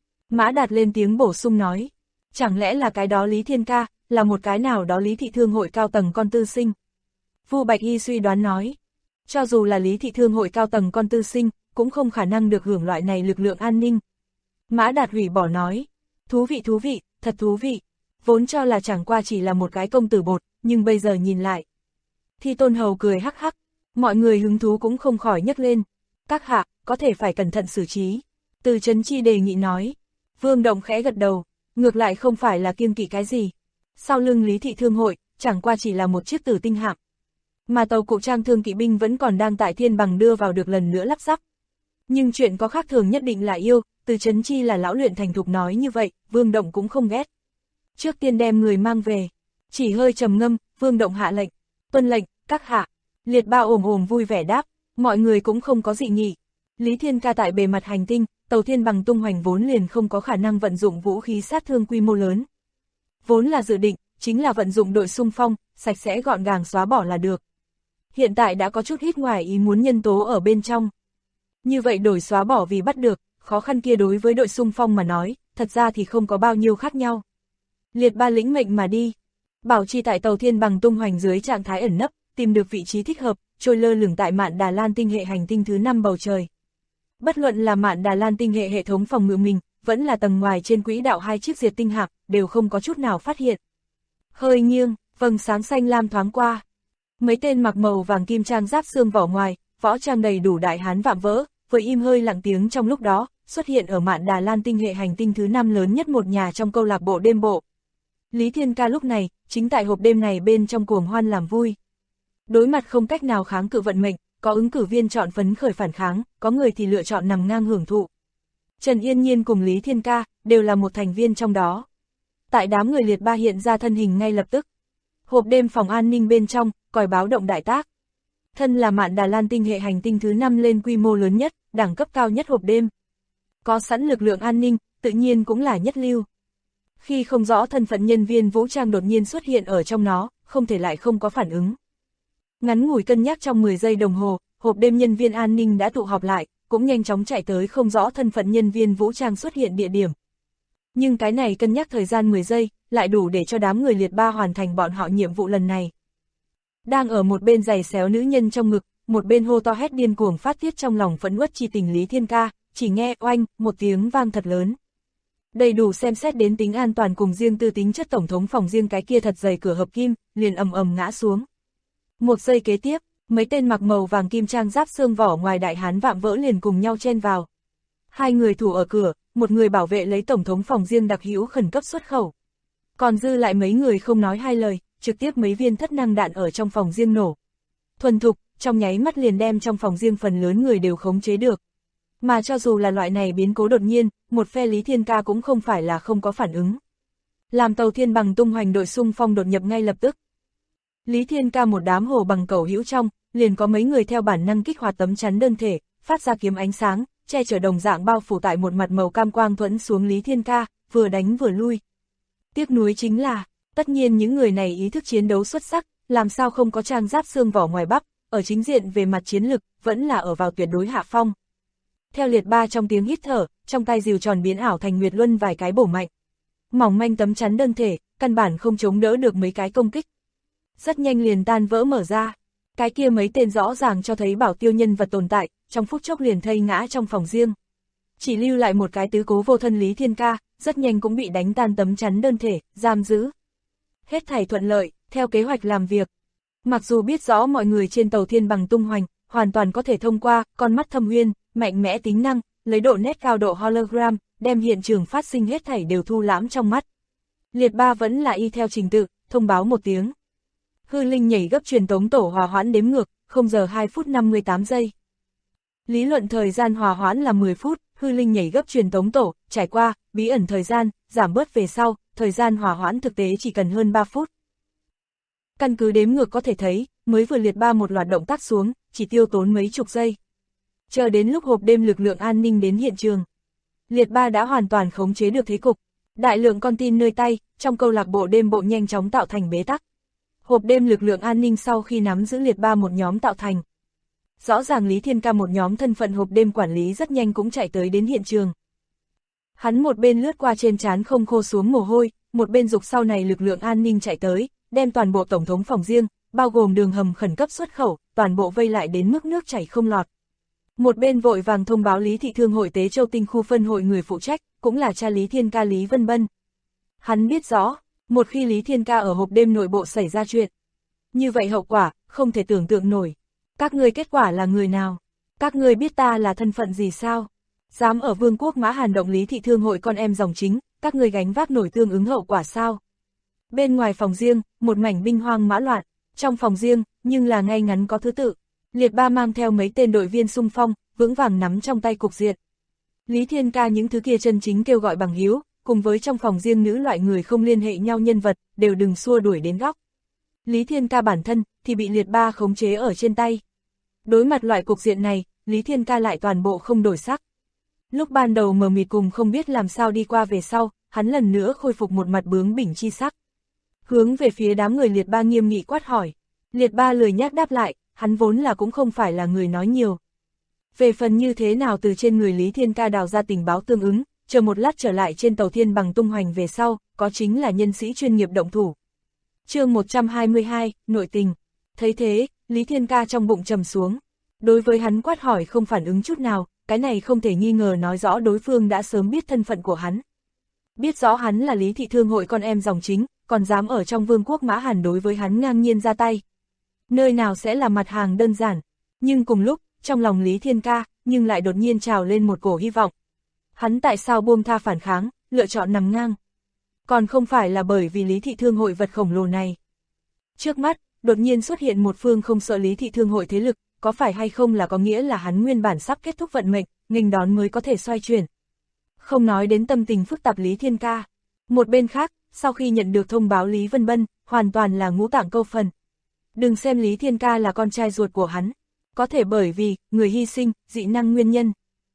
Mã Đạt lên tiếng bổ sung nói, chẳng lẽ là cái đó Lý Thiên Ca, là một cái nào đó Lý Thị Thương hội cao tầng con tư sinh. Vu Bạch Hy suy đoán nói, cho dù là Lý Thị Thương hội cao tầng con tư sinh, cũng không khả năng được hưởng loại này lực lượng an ninh. Mã Đạt hủy bỏ nói, thú vị, thật thú vị, vốn cho là chẳng qua chỉ là một cái công tử bột, nhưng bây giờ nhìn lại. Thi Tôn Hầu cười hắc hắc, mọi người hứng thú cũng không khỏi nhấc lên. Các hạ, có thể phải cẩn thận xử trí. Từ Trấn Chi đề nghị nói. Vương Động khẽ gật đầu, ngược lại không phải là kiêng kỵ cái gì. Sau lưng Lý Thị Thương hội, chẳng qua chỉ là một chiếc tử tinh hạm. Mà tàu cụ trang thương kỵ binh vẫn còn đang tại Thiên Bằng đưa vào được lần nữa lắp ráp. Nhưng chuyện có khác thường nhất định là yêu, Từ Trấn Chi là lão luyện thành thục nói như vậy, Vương Động cũng không ghét. Trước tiên đem người mang về, chỉ hơi trầm ngâm, Vương Động hạ lệnh. Tuân lệnh, các hạ. Liệt Ba ồm vui vẻ đáp, mọi người cũng không có dị nghị. Lý Thiên Ca tại bề mặt hành tinh, tàu Thiên Bằng tung hoành vốn liền không có khả năng vận dụng vũ khí sát thương quy mô lớn. Vốn là dự định, chính là vận dụng đội xung phong, sạch sẽ gọn gàng xóa bỏ là được. Hiện tại đã có chút ít ngoài ý muốn nhân tố ở bên trong. Như vậy đổi xóa bỏ vì bắt được, khó khăn kia đối với đội xung phong mà nói, thật ra thì không có bao nhiêu khác nhau. Liệt Ba lĩnh mệnh mà đi. Bảo trì tại tàu Thiên Bằng tung hoành dưới trạng thái ẩn nấp, tìm được vị trí thích hợp, trôi lơ lửng tại Mạn Đà Lan tinh hệ hành tinh thứ 5 bầu trời. Bất luận là Mạn Đà Lan tinh hệ hệ thống phòng ngự mình, vẫn là tầng ngoài trên quỹ đạo 2 chiếc diệt tinh hạm, đều không có chút nào phát hiện. Hơi nghiêng, vầng sáng xanh lam thoáng qua. Mấy tên mặc màu vàng kim trang giáp xương vỏ ngoài, võ trang đầy đủ đại hán vạm vỡ, với im hơi lặng tiếng trong lúc đó, xuất hiện ở Mạn Đà Lan tinh hệ hành tinh thứ 5 lớn nhất một nhà trong câu lạc bộ đêm bộ. Lý Thiên Ca lúc này, chính tại hộp đêm này bên trong cuồng hoan làm vui. Đối mặt không cách nào kháng cự vận mệnh, có ứng cử viên chọn phấn khởi phản kháng, có người thì lựa chọn nằm ngang hưởng thụ. Trần Yên Nhiên cùng Lý Thiên Ca, đều là một thành viên trong đó. Tại đám người Liệt Ba hiện ra thân hình ngay lập tức. Hộp đêm phòng an ninh bên trong, còi báo động đại tác. Thân là Mạn Đà Lan tinh hệ hành tinh thứ 5 lên quy mô lớn nhất, đẳng cấp cao nhất hộp đêm. Có sẵn lực lượng an ninh, tự nhiên cũng là nhất lưu. Khi không rõ thân phận nhân viên vũ trang đột nhiên xuất hiện ở trong nó, không thể lại không có phản ứng. Ngắn ngủi cân nhắc trong 10 giây đồng hồ, hộp đêm nhân viên an ninh đã tụ họp lại, cũng nhanh chóng chạy tới không rõ thân phận nhân viên vũ trang xuất hiện địa điểm. Nhưng cái này cân nhắc thời gian 10 giây, lại đủ để cho đám người liệt ba hoàn thành bọn họ nhiệm vụ lần này. Đang ở một bên giày xéo nữ nhân trong ngực, một bên hô to hét điên cuồng phát tiết trong lòng phẫn uất chi tình Lý Thiên Ca, chỉ nghe oanh, một tiếng vang thật lớn. Đầy đủ xem xét đến tính an toàn cùng riêng tư tính chất tổng thống phòng riêng cái kia thật dày cửa hợp kim, liền ầm ầm ngã xuống. Một giây kế tiếp, mấy tên mặc màu vàng kim trang giáp xương vỏ ngoài đại hán vạm vỡ liền cùng nhau chen vào. Hai người thủ ở cửa, một người bảo vệ lấy tổng thống phòng riêng đặc hữu khẩn cấp xuất khẩu. Còn dư lại mấy người không nói hai lời, trực tiếp mấy viên thất năng đạn ở trong phòng riêng nổ. Thuần thục, trong nháy mắt liền đem trong phòng riêng phần lớn người đều khống chế được. Mà cho dù là loại này biến cố đột nhiên, một phe Lý Thiên Ca cũng không phải là không có phản ứng. Làm tàu thiên bằng tung hoành đội xung phong đột nhập ngay lập tức. Lý Thiên Ca một đám hồ bằng cẩu hữu trong, liền có mấy người theo bản năng kích hoạt tấm chắn đơn thể, phát ra kiếm ánh sáng, che chở đồng dạng bao phủ tại một mặt màu cam quang thuẫn xuống Lý Thiên Ca, vừa đánh vừa lui. Tiếc nuối chính là, tất nhiên những người này ý thức chiến đấu xuất sắc, làm sao không có trang giáp xương vỏ ngoài bắp, ở chính diện về mặt chiến lực, vẫn là ở vào tuyệt đối hạ phong. Theo liệt ba trong tiếng hít thở, trong tay rìu tròn biến ảo thành Nguyệt Luân vài cái bổ mạnh. Mỏng manh tấm chắn đơn thể, căn bản không chống đỡ được mấy cái công kích. Rất nhanh liền tan vỡ mở ra. Cái kia mấy tên rõ ràng cho thấy bảo tiêu nhân vật tồn tại, trong phút chốc liền thây ngã trong phòng riêng. Chỉ lưu lại một cái tứ cố vô thân Lý Thiên Ca, rất nhanh cũng bị đánh tan tấm chắn đơn thể, giam giữ. Hết thảy thuận lợi, theo kế hoạch làm việc. Mặc dù biết rõ mọi người trên tàu thiên bằng tung hoành, hoàn toàn có thể thông qua con mắt thâm uyên, mạnh mẽ tính năng, lấy độ nét cao độ hologram, đem hiện trường phát sinh hết thảy đều thu lãm trong mắt. Liệt ba vẫn là y theo trình tự, thông báo một tiếng. Hư linh nhảy gấp truyền tống tổ hòa hoãn đếm ngược, 0 giờ 2 phút 58 giây. Lý luận thời gian hòa hoãn là 10 phút, hư linh nhảy gấp truyền tống tổ, trải qua, bí ẩn thời gian, giảm bớt về sau, thời gian hòa hoãn thực tế chỉ cần hơn 3 phút. Căn cứ đếm ngược có thể thấy, mới vừa liệt ba một loạt động tác xuống, chỉ tiêu tốn mấy chục giây. Chờ đến lúc hộp đêm lực lượng an ninh đến hiện trường. Liệt ba đã hoàn toàn khống chế được thế cục. Đại lượng con tin nơi tay, trong câu lạc bộ đêm bộ nhanh chóng tạo thành bế tắc. Hộp đêm lực lượng an ninh sau khi nắm giữ liệt ba một nhóm tạo thành. Rõ ràng Lý Thiên Ca một nhóm thân phận hộp đêm quản lý rất nhanh cũng chạy tới đến hiện trường. Hắn một bên lướt qua trên trán không khô xuống mồ hôi, một bên dục sau này lực lượng an ninh chạy tới, đem toàn bộ tổng thống phòng riêng, bao gồm đường hầm khẩn cấp xuất khẩu, toàn bộ vây lại đến mức nước chảy không lọt. Một bên vội vàng thông báo Lý Thị Thương hội Tế Châu Tinh khu phân hội người phụ trách, cũng là cha Lý Thiên Ca Lý Vân Bân. Hắn biết rõ, một khi Lý Thiên Ca ở hộp đêm nội bộ xảy ra chuyện, như vậy hậu quả, không thể tưởng tượng nổi. Các ngươi kết quả là người nào? Các ngươi biết ta là thân phận gì sao? Dám ở Vương quốc Mã Hàn động Lý Thị Thương hội con em dòng chính, các ngươi gánh vác nổi tương ứng hậu quả sao? Bên ngoài phòng riêng, một mảnh binh hoang mã loạn, trong phòng riêng, nhưng là ngay ngắn có thứ tự. Liệt ba mang theo mấy tên đội viên xung phong, vững vàng nắm trong tay cục diện. Lý Thiên Ca những thứ kia chân chính kêu gọi bằng hiếu, cùng với trong phòng riêng nữ loại người không liên hệ nhau nhân vật, đều đừng xua đuổi đến góc. Lý Thiên Ca bản thân, thì bị liệt ba khống chế ở trên tay. Đối mặt loại cục diện này, Lý Thiên Ca lại toàn bộ không đổi sắc. Lúc ban đầu mờ mịt cùng không biết làm sao đi qua về sau, hắn lần nữa khôi phục một mặt bướng bỉnh chi sắc. Hướng về phía đám người liệt ba nghiêm nghị quát hỏi. Liệt ba lười nhác đáp lại, hắn vốn là cũng không phải là người nói nhiều. Về phần như thế nào từ trên người Lý Thiên Ca đào ra tình báo tương ứng, chờ một lát trở lại trên tàu thiên bằng tung hoành về sau, có chính là nhân sĩ chuyên nghiệp động thủ. Chương 122, nội tình. Thấy thế, Lý Thiên Ca trong bụng trầm xuống. Đối với hắn quát hỏi không phản ứng chút nào, cái này không thể nghi ngờ nói rõ đối phương đã sớm biết thân phận của hắn. Biết rõ hắn là Lý Thị Thương hội con em dòng chính, còn dám ở trong Vương quốc Mã Hàn đối với hắn ngang nhiên ra tay. Nơi nào sẽ là mặt hàng đơn giản, nhưng cùng lúc, trong lòng Lý Thiên Ca, nhưng lại đột nhiên trào lên một cổ hy vọng. Hắn tại sao buông tha phản kháng, lựa chọn nằm ngang? Còn không phải là bởi vì Lý Thị Thương hội vật khổng lồ này. Trước mắt, đột nhiên xuất hiện một phương không sợ Lý Thị Thương hội thế lực, có phải hay không là có nghĩa là hắn nguyên bản sắp kết thúc vận mệnh, nghênh đón mới có thể xoay chuyển. Không nói đến tâm tình phức tạp Lý Thiên Ca. Một bên khác, sau khi nhận được thông báo Lý Vân Bân, hoàn toàn là ngũ tạng câu phần. Đừng xem Lý Thiên Ca là con trai ruột của hắn, có thể bởi vì, người hy sinh, dị năng nguyên nhân.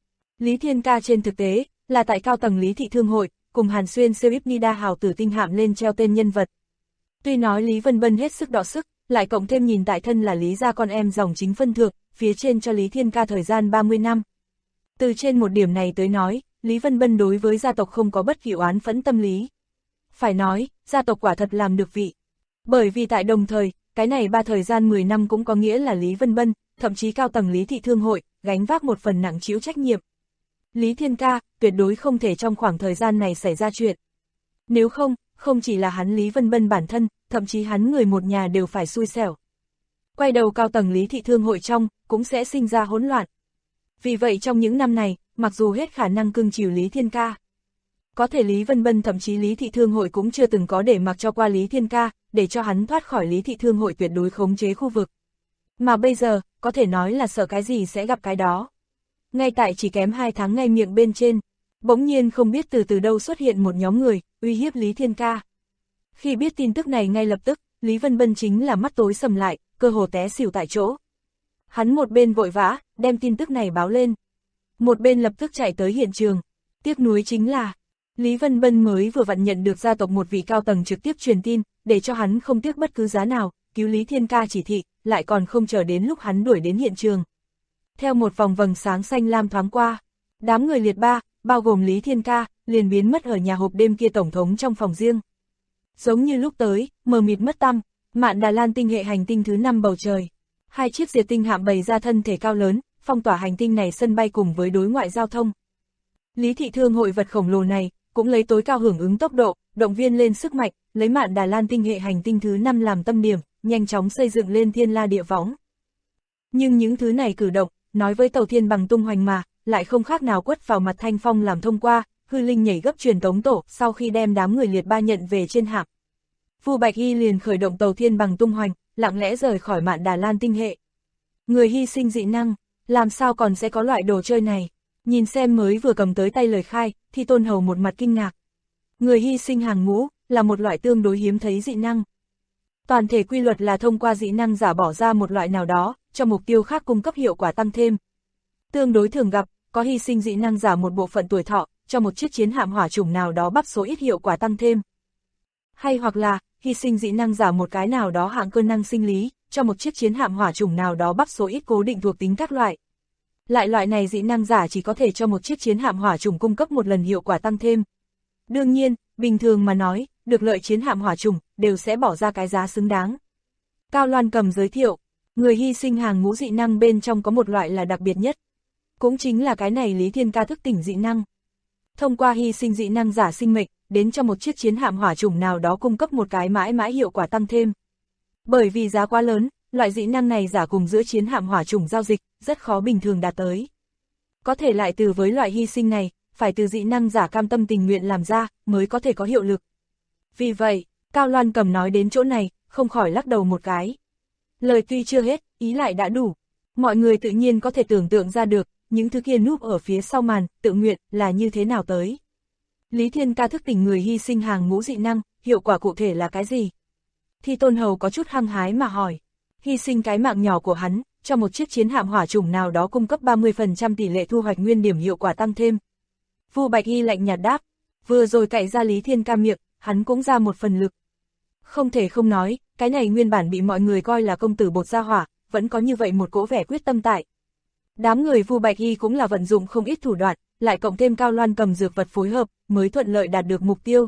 Lý Thiên Ca trên thực tế, là tại cao tầng Lý Thị Thương hội, cùng Hàn Xuyên Seripnida hào tử tinh hạm lên treo tên nhân vật. Tuy nói Lý Vân Bân hết sức đọ sức, lại cộng thêm nhìn tại thân là Lý gia con em dòng chính phân thượng, phía trên cho Lý Thiên Ca thời gian 30 năm. Từ trên một điểm này tới nói, Lý Vân Bân đối với gia tộc không có bất kỳ oán phẫn tâm lý. Phải nói, gia tộc quả thật làm được vị. Bởi vì tại đồng thời, cái này thời gian 10 năm cũng có nghĩa là Lý Vân Bân, thậm chí cao tầng Lý Thị Thương hội, gánh vác một phần nặng trĩu trách nhiệm. Lý Thiên Ca, tuyệt đối không thể trong khoảng thời gian này xảy ra chuyện. Nếu không, không chỉ là hắn Lý Vân Bân bản thân, thậm chí hắn người một nhà đều phải xui xẻo. Quay đầu cao tầng Lý Thị Thương hội trong, cũng sẽ sinh ra hỗn loạn. Vì vậy trong những năm này, mặc dù hết khả năng cưng chiều Lý Thiên Ca, có thể Lý Vân Bân thậm chí Lý Thị Thương hội cũng chưa từng có để mặc cho qua Lý Thiên Ca, để cho hắn thoát khỏi Lý Thị Thương hội tuyệt đối khống chế khu vực. Mà bây giờ, có thể nói là sợ cái gì sẽ gặp cái đó. Ngay tại chỉ kém 2 tháng ngay miệng bên trên, bỗng nhiên không biết từ đâu xuất hiện một nhóm người, uy hiếp Lý Thiên Ca. Khi biết tin tức này ngay lập tức, Lý Vân Bân chính là mắt tối sầm lại, cơ hồ té xỉu tại chỗ. Hắn một bên vội vã, đem tin tức này báo lên. Một bên lập tức chạy tới hiện trường. Tiếc nuối chính là, Lý Vân Bân mới vừa vặn nhận được gia tộc một vị cao tầng trực tiếp truyền tin, để cho hắn không tiếc bất cứ giá nào, cứu Lý Thiên Ca chỉ thị, lại còn không chờ đến lúc hắn đuổi đến hiện trường. Theo một vòng vầng sáng xanh lam thoáng qua, đám người liệt ba, bao gồm Lý Thiên Ca, liền biến mất ở nhà hộp đêm kia tổng thống trong phòng riêng. Giống như lúc tới, mờ mịt mất tăm, Mạn Đà Lan tinh hệ hành tinh thứ 5 bầu trời. 2 chiếc diệt tinh hạm bày ra thân thể cao lớn, phong tỏa hành tinh này sân bay cùng với đối ngoại giao thông. Lý Thị Thương hội vật khổng lồ này, cũng lấy tối cao hưởng ứng tốc độ, động viên lên sức mạnh, lấy Mạn Đà Lan tinh hệ hành tinh thứ 5 làm tâm điểm, nhanh chóng xây dựng lên thiên la địa võng. Nhưng những thứ này cử động, nói với Tàu Thiên Bằng tung hoành mà, lại không khác nào quất vào mặt Thanh Phong làm thông qua, hư linh nhảy gấp truyền tống tổ, sau khi đem đám người liệt ba nhận về trên hạm. Vu Bạch Hy liền khởi động Tàu Thiên Bằng tung hoành, lặng lẽ rời khỏi Mạn Đà Lan tinh hệ. Người hy sinh dị năng, làm sao còn sẽ có loại đồ chơi này? Nhìn xem mới vừa cầm tới tay lời khai, thì Tôn Hầu một mặt kinh ngạc. Người hy sinh hàng ngũ, là một loại tương đối hiếm thấy dị năng. Toàn thể quy luật là thông qua dị năng giả bỏ ra một loại nào đó, cho mục tiêu khác cung cấp hiệu quả tăng thêm. Tương đối thường gặp, có hy sinh dị năng giả một bộ phận tuổi thọ, cho một chiếc chiến hạm hỏa chủng nào đó bắp số ít hiệu quả tăng thêm. Hay hoặc là, hy sinh dị năng giả một cái nào đó hạng cơ năng sinh lý, cho một chiếc chiến hạm hỏa chủng nào đó bắp số ít cố định thuộc tính các loại. Lại loại này dị năng giả chỉ có thể cho một chiếc chiến hạm hỏa chủng cung cấp một lần hiệu quả tăng thêm. Đương nhiên, bình thường mà nói, được lợi chiến hạm hỏa chủng, đều sẽ bỏ ra cái giá xứng đáng. Cao Loan Cầm giới thiệu, người hy sinh hàng ngũ dị năng bên trong có một loại là đặc biệt nhất. Cũng chính là cái này Lý Thiên Ca thức tỉnh dị năng. Thông qua hy sinh dị năng giả sinh mệnh, đến cho một chiếc chiến hạm hỏa chủng nào đó cung cấp một cái mãi mãi hiệu quả tăng thêm. Bởi vì giá quá lớn, loại dị năng này giả cùng giữa chiến hạm hỏa chủng giao dịch, rất khó bình thường đạt tới. Có thể lại từ với loại hy sinh này, phải từ dị năng giả cam tâm tình nguyện làm ra, mới có thể có hiệu lực. Vì vậy, Cao Loan Cầm nói đến chỗ này, không khỏi lắc đầu một cái. Lời tuy chưa hết, ý lại đã đủ. Mọi người tự nhiên có thể tưởng tượng ra được, những thứ kia núp ở phía sau màn, tự nguyện, là như thế nào tới. Lý Thiên Ca thức tỉnh người hy sinh hàng ngũ dị năng, hiệu quả cụ thể là cái gì? Thì Tôn Hầu có chút hăng hái mà hỏi. Hy sinh cái mạng nhỏ của hắn, cho một chiếc chiến hạm hỏa chủng nào đó cung cấp 30% tỷ lệ thu hoạch nguyên điểm hiệu quả tăng thêm. Vu Bạch Hy lạnh nhạt đáp, vừa rồi cạy ra Lý Thiên Ca miệng, hắn cũng ra một phần lực. Không thể không nói, cái này nguyên bản bị mọi người coi là công tử bột gia hỏa, vẫn có như vậy một cỗ vẻ quyết tâm tại. Đám người Vu Bạch Hy cũng là vận dụng không ít thủ đoạn, lại cộng thêm Cao Loan Cầm dược vật phối hợp, mới thuận lợi đạt được mục tiêu.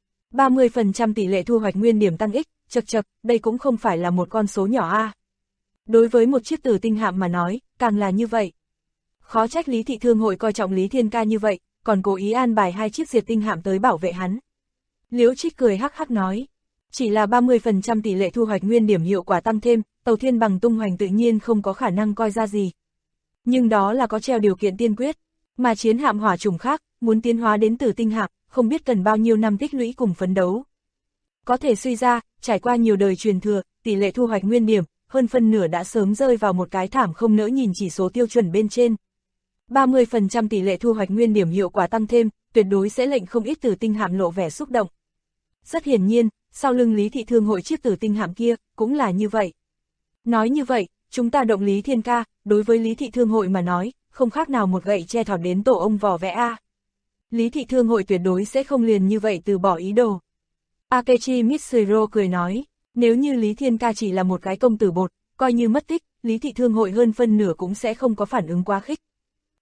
30% tỷ lệ thu hoạch nguyên điểm tăng ích, chậc, đây cũng không phải là một con số nhỏ a. Đối với một chiếc tử tinh hạm mà nói, càng là như vậy. Khó trách Lý Thị Thương hội coi trọng Lý Thiên Ca như vậy, còn cố ý an bài 2 chiếc diệt tinh hạm tới bảo vệ hắn. Liễu Trích cười hắc hắc nói, chỉ là 30% tỷ lệ thu hoạch nguyên điểm hiệu quả tăng thêm, Tàu Thiên Bằng tung hoành tự nhiên không có khả năng coi ra gì. Nhưng đó là có treo điều kiện tiên quyết, mà chiến hạm hỏa chủng khác, muốn tiến hóa đến tử tinh hạm, không biết cần bao nhiêu năm tích lũy cùng phấn đấu. Có thể suy ra, trải qua nhiều đời truyền thừa, tỷ lệ thu hoạch nguyên điểm, hơn phân nửa đã sớm rơi vào một cái thảm không nỡ nhìn chỉ số tiêu chuẩn bên trên. 30% tỷ lệ thu hoạch nguyên điểm hiệu quả tăng thêm, tuyệt đối sẽ lệnh không ít tử tinh hạm lộ vẻ xúc động. Rất hiển nhiên, sau lưng Lý Thị Thương hội chiếc tử tinh hạm kia, cũng là như vậy. Nói như vậy, chúng ta động Lý Thiên Ca, đối với Lý Thị Thương hội mà nói, không khác nào một gậy che thọt đến tổ ông vò vẽ a. Lý Thị Thương hội tuyệt đối sẽ không liền như vậy từ bỏ ý đồ. Akechi Mitsuro cười nói, nếu như Lý Thiên Ca chỉ là một cái công tử bột, coi như mất tích, Lý Thị Thương hội hơn phân nửa cũng sẽ không có phản ứng quá khích.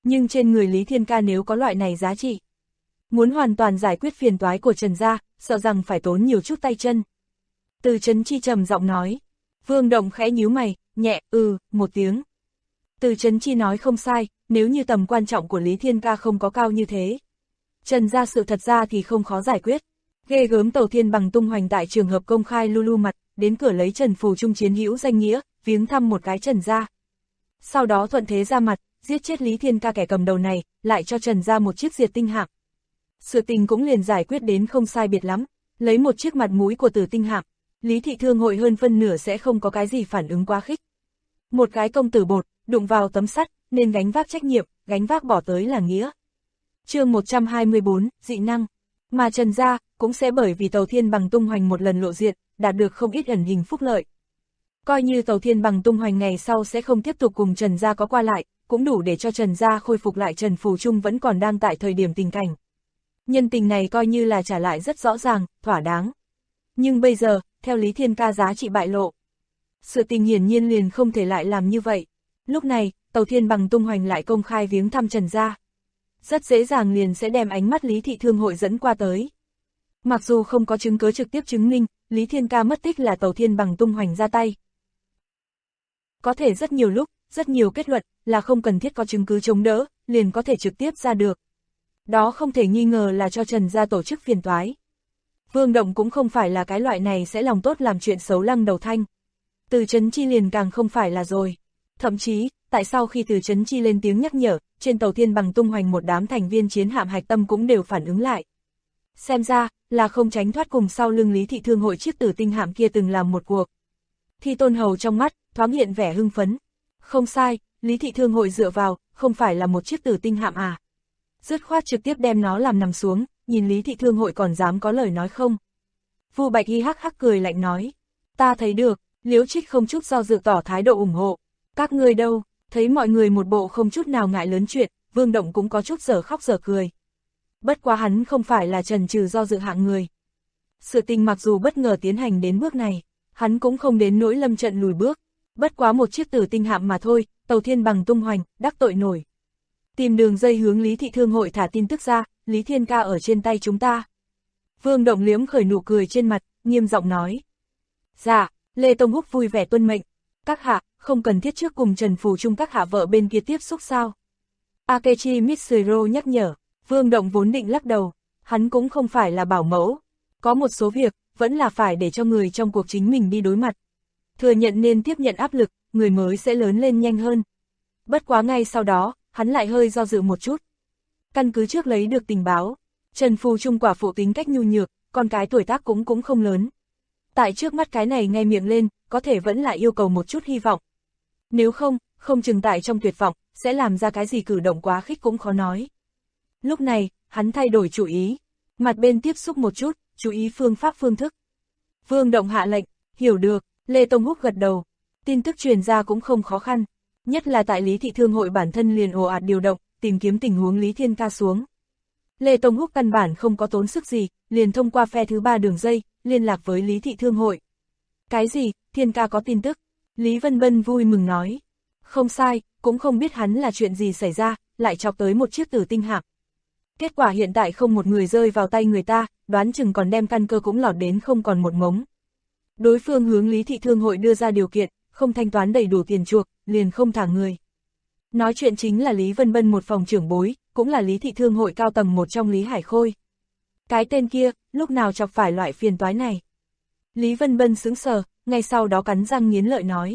Nhưng trên người Lý Thiên Ca nếu có loại này giá trị, muốn hoàn toàn giải quyết phiền toái của Trần gia, sợ rằng phải tốn nhiều chút tay chân. Từ Trấn Chi trầm giọng nói. Vương Động khẽ nhíu mày, nhẹ, một tiếng. Từ Trấn Chi nói không sai, nếu như tầm quan trọng của Lý Thiên Ca không có cao như thế. Trần gia sự thật ra thì không khó giải quyết. Ghê gớm Tầu Thiên Bằng tung hoành tại trường hợp công khai lu mặt, đến cửa lấy Trần Phù Trung chiến hữu danh nghĩa, viếng thăm một cái Trần gia. Sau đó thuận thế ra mặt, giết chết Lý Thiên Ca kẻ cầm đầu này, lại cho Trần gia một chiếc diệt tinh hạm. Sự tình cũng liền giải quyết đến không sai biệt lắm, lấy một chiếc mặt mũi của Tử tinh hạm, Lý thị thương hội hơn phân nửa sẽ không có cái gì phản ứng quá khích. Một cái công tử bột, đụng vào tấm sắt, nên gánh vác trách nhiệm, gánh vác bỏ tới là nghĩa. Chương 124, dị năng. Mà Trần gia cũng sẽ bởi vì Tầu Thiên Bằng tung hoành một lần lộ diện, đạt được không ít ẩn hình phúc lợi. Coi như Tầu Thiên Bằng tung hoành ngày sau sẽ không tiếp tục cùng Trần gia có qua lại, cũng đủ để cho Trần gia khôi phục lại Trần Phù Trung vẫn còn đang tại thời điểm tình cảnh. Nhân tình này coi như là trả lại rất rõ ràng, thỏa đáng. Nhưng bây giờ, theo Lý Thiên Ca giá trị bại lộ, sự tình hiển nhiên liền không thể lại làm như vậy. Lúc này, Tầu Thiên Bằng tung hoành lại công khai viếng thăm Trần gia. Rất dễ dàng liền sẽ đem ánh mắt Lý thị thương hội dẫn qua tới. Mặc dù không có chứng cứ trực tiếp chứng minh, Lý Thiên Ca mất tích là Tầu Thiên Bằng tung hoành ra tay. Có thể rất nhiều lúc, rất nhiều kết luận, là không cần thiết có chứng cứ chống đỡ, liền có thể trực tiếp ra được. Đó không thể nghi ngờ là cho Trần gia tổ chức phiền toái. Vương Động cũng không phải là cái loại này sẽ lòng tốt làm chuyện xấu lăng đầu thanh. Từ Trấn Chi liền càng không phải là rồi. Thậm chí, tại sao khi Từ Trấn Chi lên tiếng nhắc nhở, trên Tầu Thiên Bằng tung hoành một đám thành viên chiến hạm hạch tâm cũng đều phản ứng lại. Xem ra, là không tránh thoát cùng sau lưng Lý thị thương hội chiếc Tử tinh hạm kia từng làm một cuộc. Thi Tôn Hầu trong mắt, thoáng hiện vẻ hưng phấn. Không sai, Lý thị thương hội dựa vào, không phải là một chiếc Tử tinh hạm à. Dứt khoát trực tiếp đem nó làm nằm xuống, nhìn Lý thị thương hội còn dám có lời nói không. Vu Bạch Hy hắc hắc cười lạnh nói. Ta thấy được, Liễu Trích không chút do dự tỏ thái độ ủng hộ. Các ngươi đâu, thấy mọi người một bộ không chút nào ngại lớn chuyện, Vương Động cũng có chút dở khóc dở cười. Bất quá hắn không phải là trần trừ do dự hạng người. Sự tình mặc dù bất ngờ tiến hành đến bước này, hắn cũng không đến nỗi lâm trận lùi bước. Bất quá một chiếc Tử tinh hạm mà thôi, Tầu Thiên Bằng tung hoành, đắc tội nổi. Tìm đường dây hướng Lý thị thương hội thả tin tức ra, Lý Thiên Ca ở trên tay chúng ta. Vương Động liếm khởi nụ cười trên mặt, nghiêm giọng nói. Dạ, Lê Tông Húc vui vẻ tuân mệnh. Các hạ, không cần thiết trước cùng Trần Phù Trung các hạ vợ bên kia tiếp xúc sao? Akechi Mitsuro nhắc nhở. Vương Động vốn định lắc đầu, hắn cũng không phải là bảo mẫu. Có một số việc, vẫn là phải để cho người trong cuộc chính mình đi đối mặt. Thừa nhận nên tiếp nhận áp lực, người mới sẽ lớn lên nhanh hơn. Bất quá ngay sau đó, hắn lại hơi do dự một chút. Căn cứ trước lấy được tình báo, Trần Phù Trung quả phụ tính cách nhu nhược, con cái tuổi tác cũng không lớn. Tại trước mắt cái này ngay miệng lên, có thể vẫn là yêu cầu một chút hy vọng. Nếu không, không chừng tại trong tuyệt vọng, sẽ làm ra cái gì cử động quá khích cũng khó nói. Lúc này, hắn thay đổi chủ ý. Mặt bên tiếp xúc một chút, chú ý phương pháp phương thức. Vương Động hạ lệnh, hiểu được, Lê Tông Húc gật đầu. Tin tức truyền ra cũng không khó khăn. Nhất là tại Lý thị thương hội bản thân liền ồ ạt điều động, tìm kiếm tình huống Lý Thiên Ca xuống. Lê Tông Húc căn bản không có tốn sức gì, liền thông qua phe thứ 3 đường dây, liên lạc với Lý thị thương hội. Cái gì, Thiên Ca có tin tức? Lý Vân Bân vui mừng nói. Không sai, cũng không biết hắn là chuyện gì xảy ra, lại chọc tới một chiếc Tử tinh hạm. Kết quả hiện tại không một người rơi vào tay người ta, đoán chừng còn đem căn cơ cũng lọt đến không còn một mống. Đối phương hướng Lý thị thương hội đưa ra điều kiện, không thanh toán đầy đủ tiền chuộc, liền không thả người. Nói chuyện chính là Lý Vân Bân một phòng trưởng bối, cũng là Lý thị thương hội cao tầng một trong Lý Hải Khôi. Cái tên kia, lúc nào chọc phải loại phiền toái này? Lý Vân Bân sững sờ, ngay sau đó cắn răng nghiến lợi nói.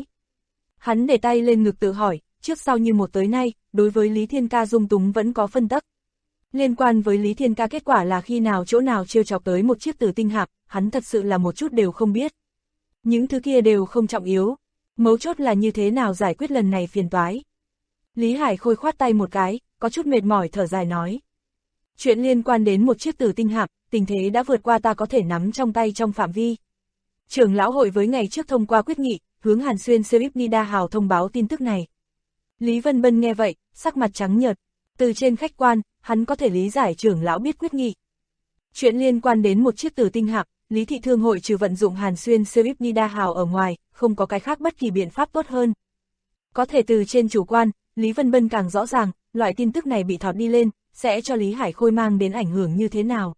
Hắn để tay lên ngực tự hỏi, trước sau như một tới nay, đối với Lý Thiên Ca dung túng vẫn có phân tắc. Liên quan với Lý Thiên Ca kết quả là khi nào chỗ nào trêu chọc tới một chiếc Tử tinh hạm, hắn thật sự là một chút đều không biết. Những thứ kia đều không trọng yếu, mấu chốt là như thế nào giải quyết lần này phiền toái. Lý Hải Khôi khoát tay một cái, có chút mệt mỏi thở dài nói. Chuyện liên quan đến một chiếc Tử tinh hạm, tình thế đã vượt qua ta có thể nắm trong tay trong phạm vi. Trưởng lão hội với ngày trước thông qua quyết nghị, hướng Hàn Xuyên Serif Nida Hào thông báo tin tức này. Lý Vân Bân nghe vậy, sắc mặt trắng nhợt. Từ trên khách quan, hắn có thể lý giải trưởng lão biết quyết nghị. Chuyện liên quan đến một chiếc Tử tinh hạm, Lý thị thương hội trừ vận dụng Hàn Xuyên Serif Nida Hào ở ngoài, không có cái khác bất kỳ biện pháp tốt hơn. Có thể từ trên chủ quan, Lý Vân Bân càng rõ ràng, loại tin tức này bị thọt đi lên, sẽ cho Lý Hải Khôi mang đến ảnh hưởng như thế nào.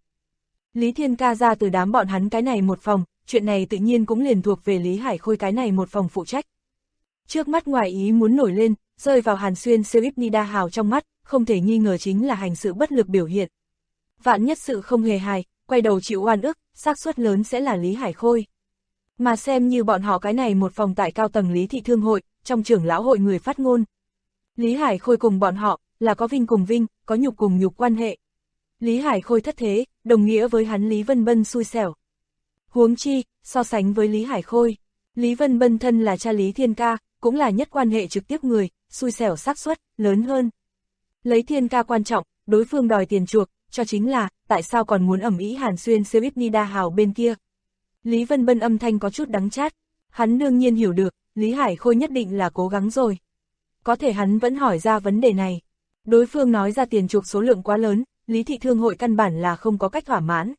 Lý Thiên Ca ra từ đám bọn hắn cái này một phòng, chuyện này tự nhiên cũng liền thuộc về Lý Hải Khôi cái này một phòng phụ trách. Trước mắt ngoài ý muốn nổi lên, rơi vào Hàn Xuyên siêu ít Nida Hào trong mắt, không thể nghi ngờ chính là hành sự bất lực biểu hiện. Vạn nhất sự không hề hài, quay đầu chịu oan ức, xác suất lớn sẽ là Lý Hải Khôi. Mà xem như bọn họ cái này một phòng tại cao tầng Lý Thị Thương Hội, trong trưởng lão hội người phát ngôn. Lý Hải Khôi cùng bọn họ, là có vinh cùng vinh, có nhục cùng nhục quan hệ. Lý Hải Khôi thất thế, đồng nghĩa với hắn Lý Vân Bân xui xẻo. Huống chi, so sánh với Lý Hải Khôi, Lý Vân Bân thân là cha Lý Thiên Ca, cũng là nhất quan hệ trực tiếp người, xui xẻo xác suất lớn hơn. Lấy Thiên Ca quan trọng, đối phương đòi tiền chuộc, cho chính là, tại sao còn muốn ầm ĩ Hàn Xuyên siêu ít Nida Hào bên kia. Lý Vân Bân âm thanh có chút đắng chát, hắn đương nhiên hiểu được, Lý Hải Khôi nhất định là cố gắng rồi. Có thể hắn vẫn hỏi ra vấn đề này. Đối phương nói ra tiền chuộc số lượng quá lớn, Lý Thị Thương Hội căn bản là không có cách thỏa mãn.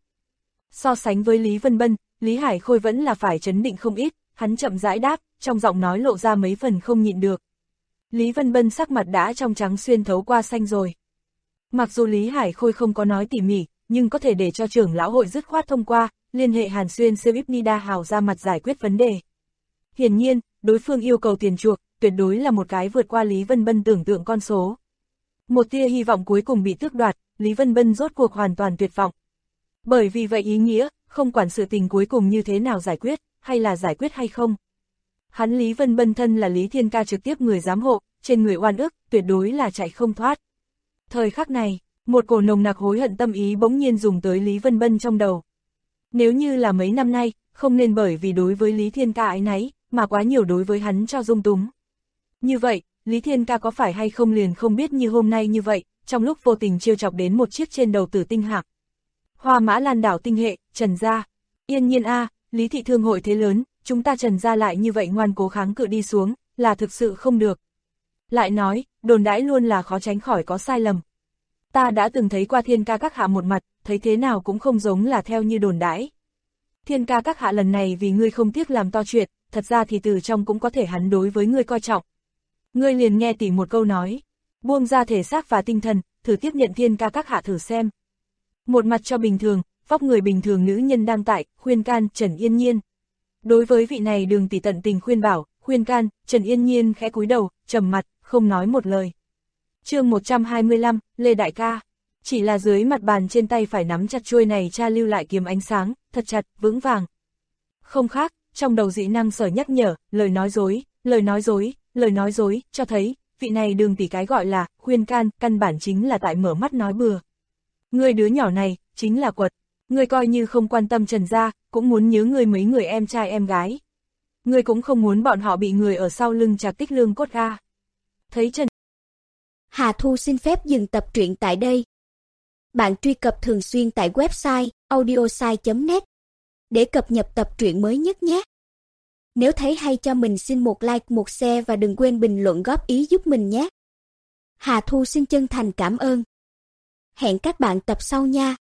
So sánh với Lý Vân Bân, Lý Hải Khôi vẫn là phải trấn định không ít, hắn chậm rãi đáp, trong giọng nói lộ ra mấy phần không nhịn được. Lý Vân Bân sắc mặt đã trong trắng xuyên thấu qua xanh rồi. Mặc dù Lý Hải Khôi không có nói tỉ mỉ, nhưng có thể để cho trưởng lão hội dứt khoát thông qua, liên hệ Hàn Xuyên siêu ít Nida Hào ra mặt giải quyết vấn đề. Hiển nhiên, đối phương yêu cầu tiền chuộc, tuyệt đối là một cái vượt qua Lý Vân Bân tưởng tượng con số. Một tia hy vọng cuối cùng bị tước đoạt, Lý Vân Bân rốt cuộc hoàn toàn tuyệt vọng. Bởi vì vậy ý nghĩa, không quản sự tình cuối cùng như thế nào giải quyết, hay là giải quyết hay không. Hắn Lý Vân Bân thân là Lý Thiên Ca trực tiếp người giám hộ, trên người oan ức, tuyệt đối là chạy không thoát. Thời khắc này, một cổ nồng nặc hối hận tâm ý bỗng nhiên dùng tới Lý Vân Bân trong đầu. Nếu như là mấy năm nay, không nên bởi vì đối với Lý Thiên Ca ái náy, mà quá nhiều đối với hắn cho dung túng. Như vậy, Lý Thiên Ca có phải hay không liền không biết như hôm nay như vậy, trong lúc vô tình trêu chọc đến một chiếc trên đầu Tử Tinh Hạc. Hoa Mã Lan đảo tinh hệ, Trần gia. Yên nhiên a, Lý Thị Thương Hội thế lớn, chúng ta Trần gia lại như vậy ngoan cố kháng cự đi xuống, là thực sự không được. Lại nói, đồn đãi luôn là khó tránh khỏi có sai lầm. Ta đã từng thấy qua Thiên Ca các hạ một mặt, thấy thế nào cũng không giống là theo như đồn đãi. Thiên Ca các hạ lần này vì ngươi không tiếc làm to chuyện, thật ra thì từ trong cũng có thể hắn đối với ngươi coi trọng. Ngươi liền nghe tỉ một câu nói, buông ra thể xác và tinh thần, thử tiếp nhận Thiên Ca các hạ thử xem. Một mặt cho bình thường, vóc người bình thường nữ nhân đang tại, khuyên can Trần Yên Nhiên. Đối với vị này Đường tỷ tận tình khuyên bảo, khuyên can, Trần Yên Nhiên khẽ cúi đầu, trầm mặt, không nói một lời. Chương 125, Lê Đại ca. Chỉ là dưới mặt bàn trên tay phải nắm chặt chuôi này cha lưu lại kiếm ánh sáng, thật chặt, vững vàng. Không khác, trong đầu dị năng sở nhắc nhở, lời nói dối, lời nói dối, lời nói dối, cho thấy, vị này Đường tỷ cái gọi là, khuyên can, căn bản chính là tại mở mắt nói bừa. Ngươi đứa nhỏ này, chính là quật. Ngươi coi như không quan tâm Trần gia, cũng muốn nhớ ngươi mấy người em trai em gái. Ngươi cũng không muốn bọn họ bị người ở sau lưng chạc tích lương cốt ga. Thấy Trần Hà Thu xin phép dừng tập truyện tại đây. Bạn truy cập thường xuyên tại website audiosai.net để cập nhật tập truyện mới nhất nhé. Nếu thấy hay cho mình xin một like, một share và đừng quên bình luận góp ý giúp mình nhé. Hà Thu xin chân thành cảm ơn. Hẹn các bạn tập sau nha.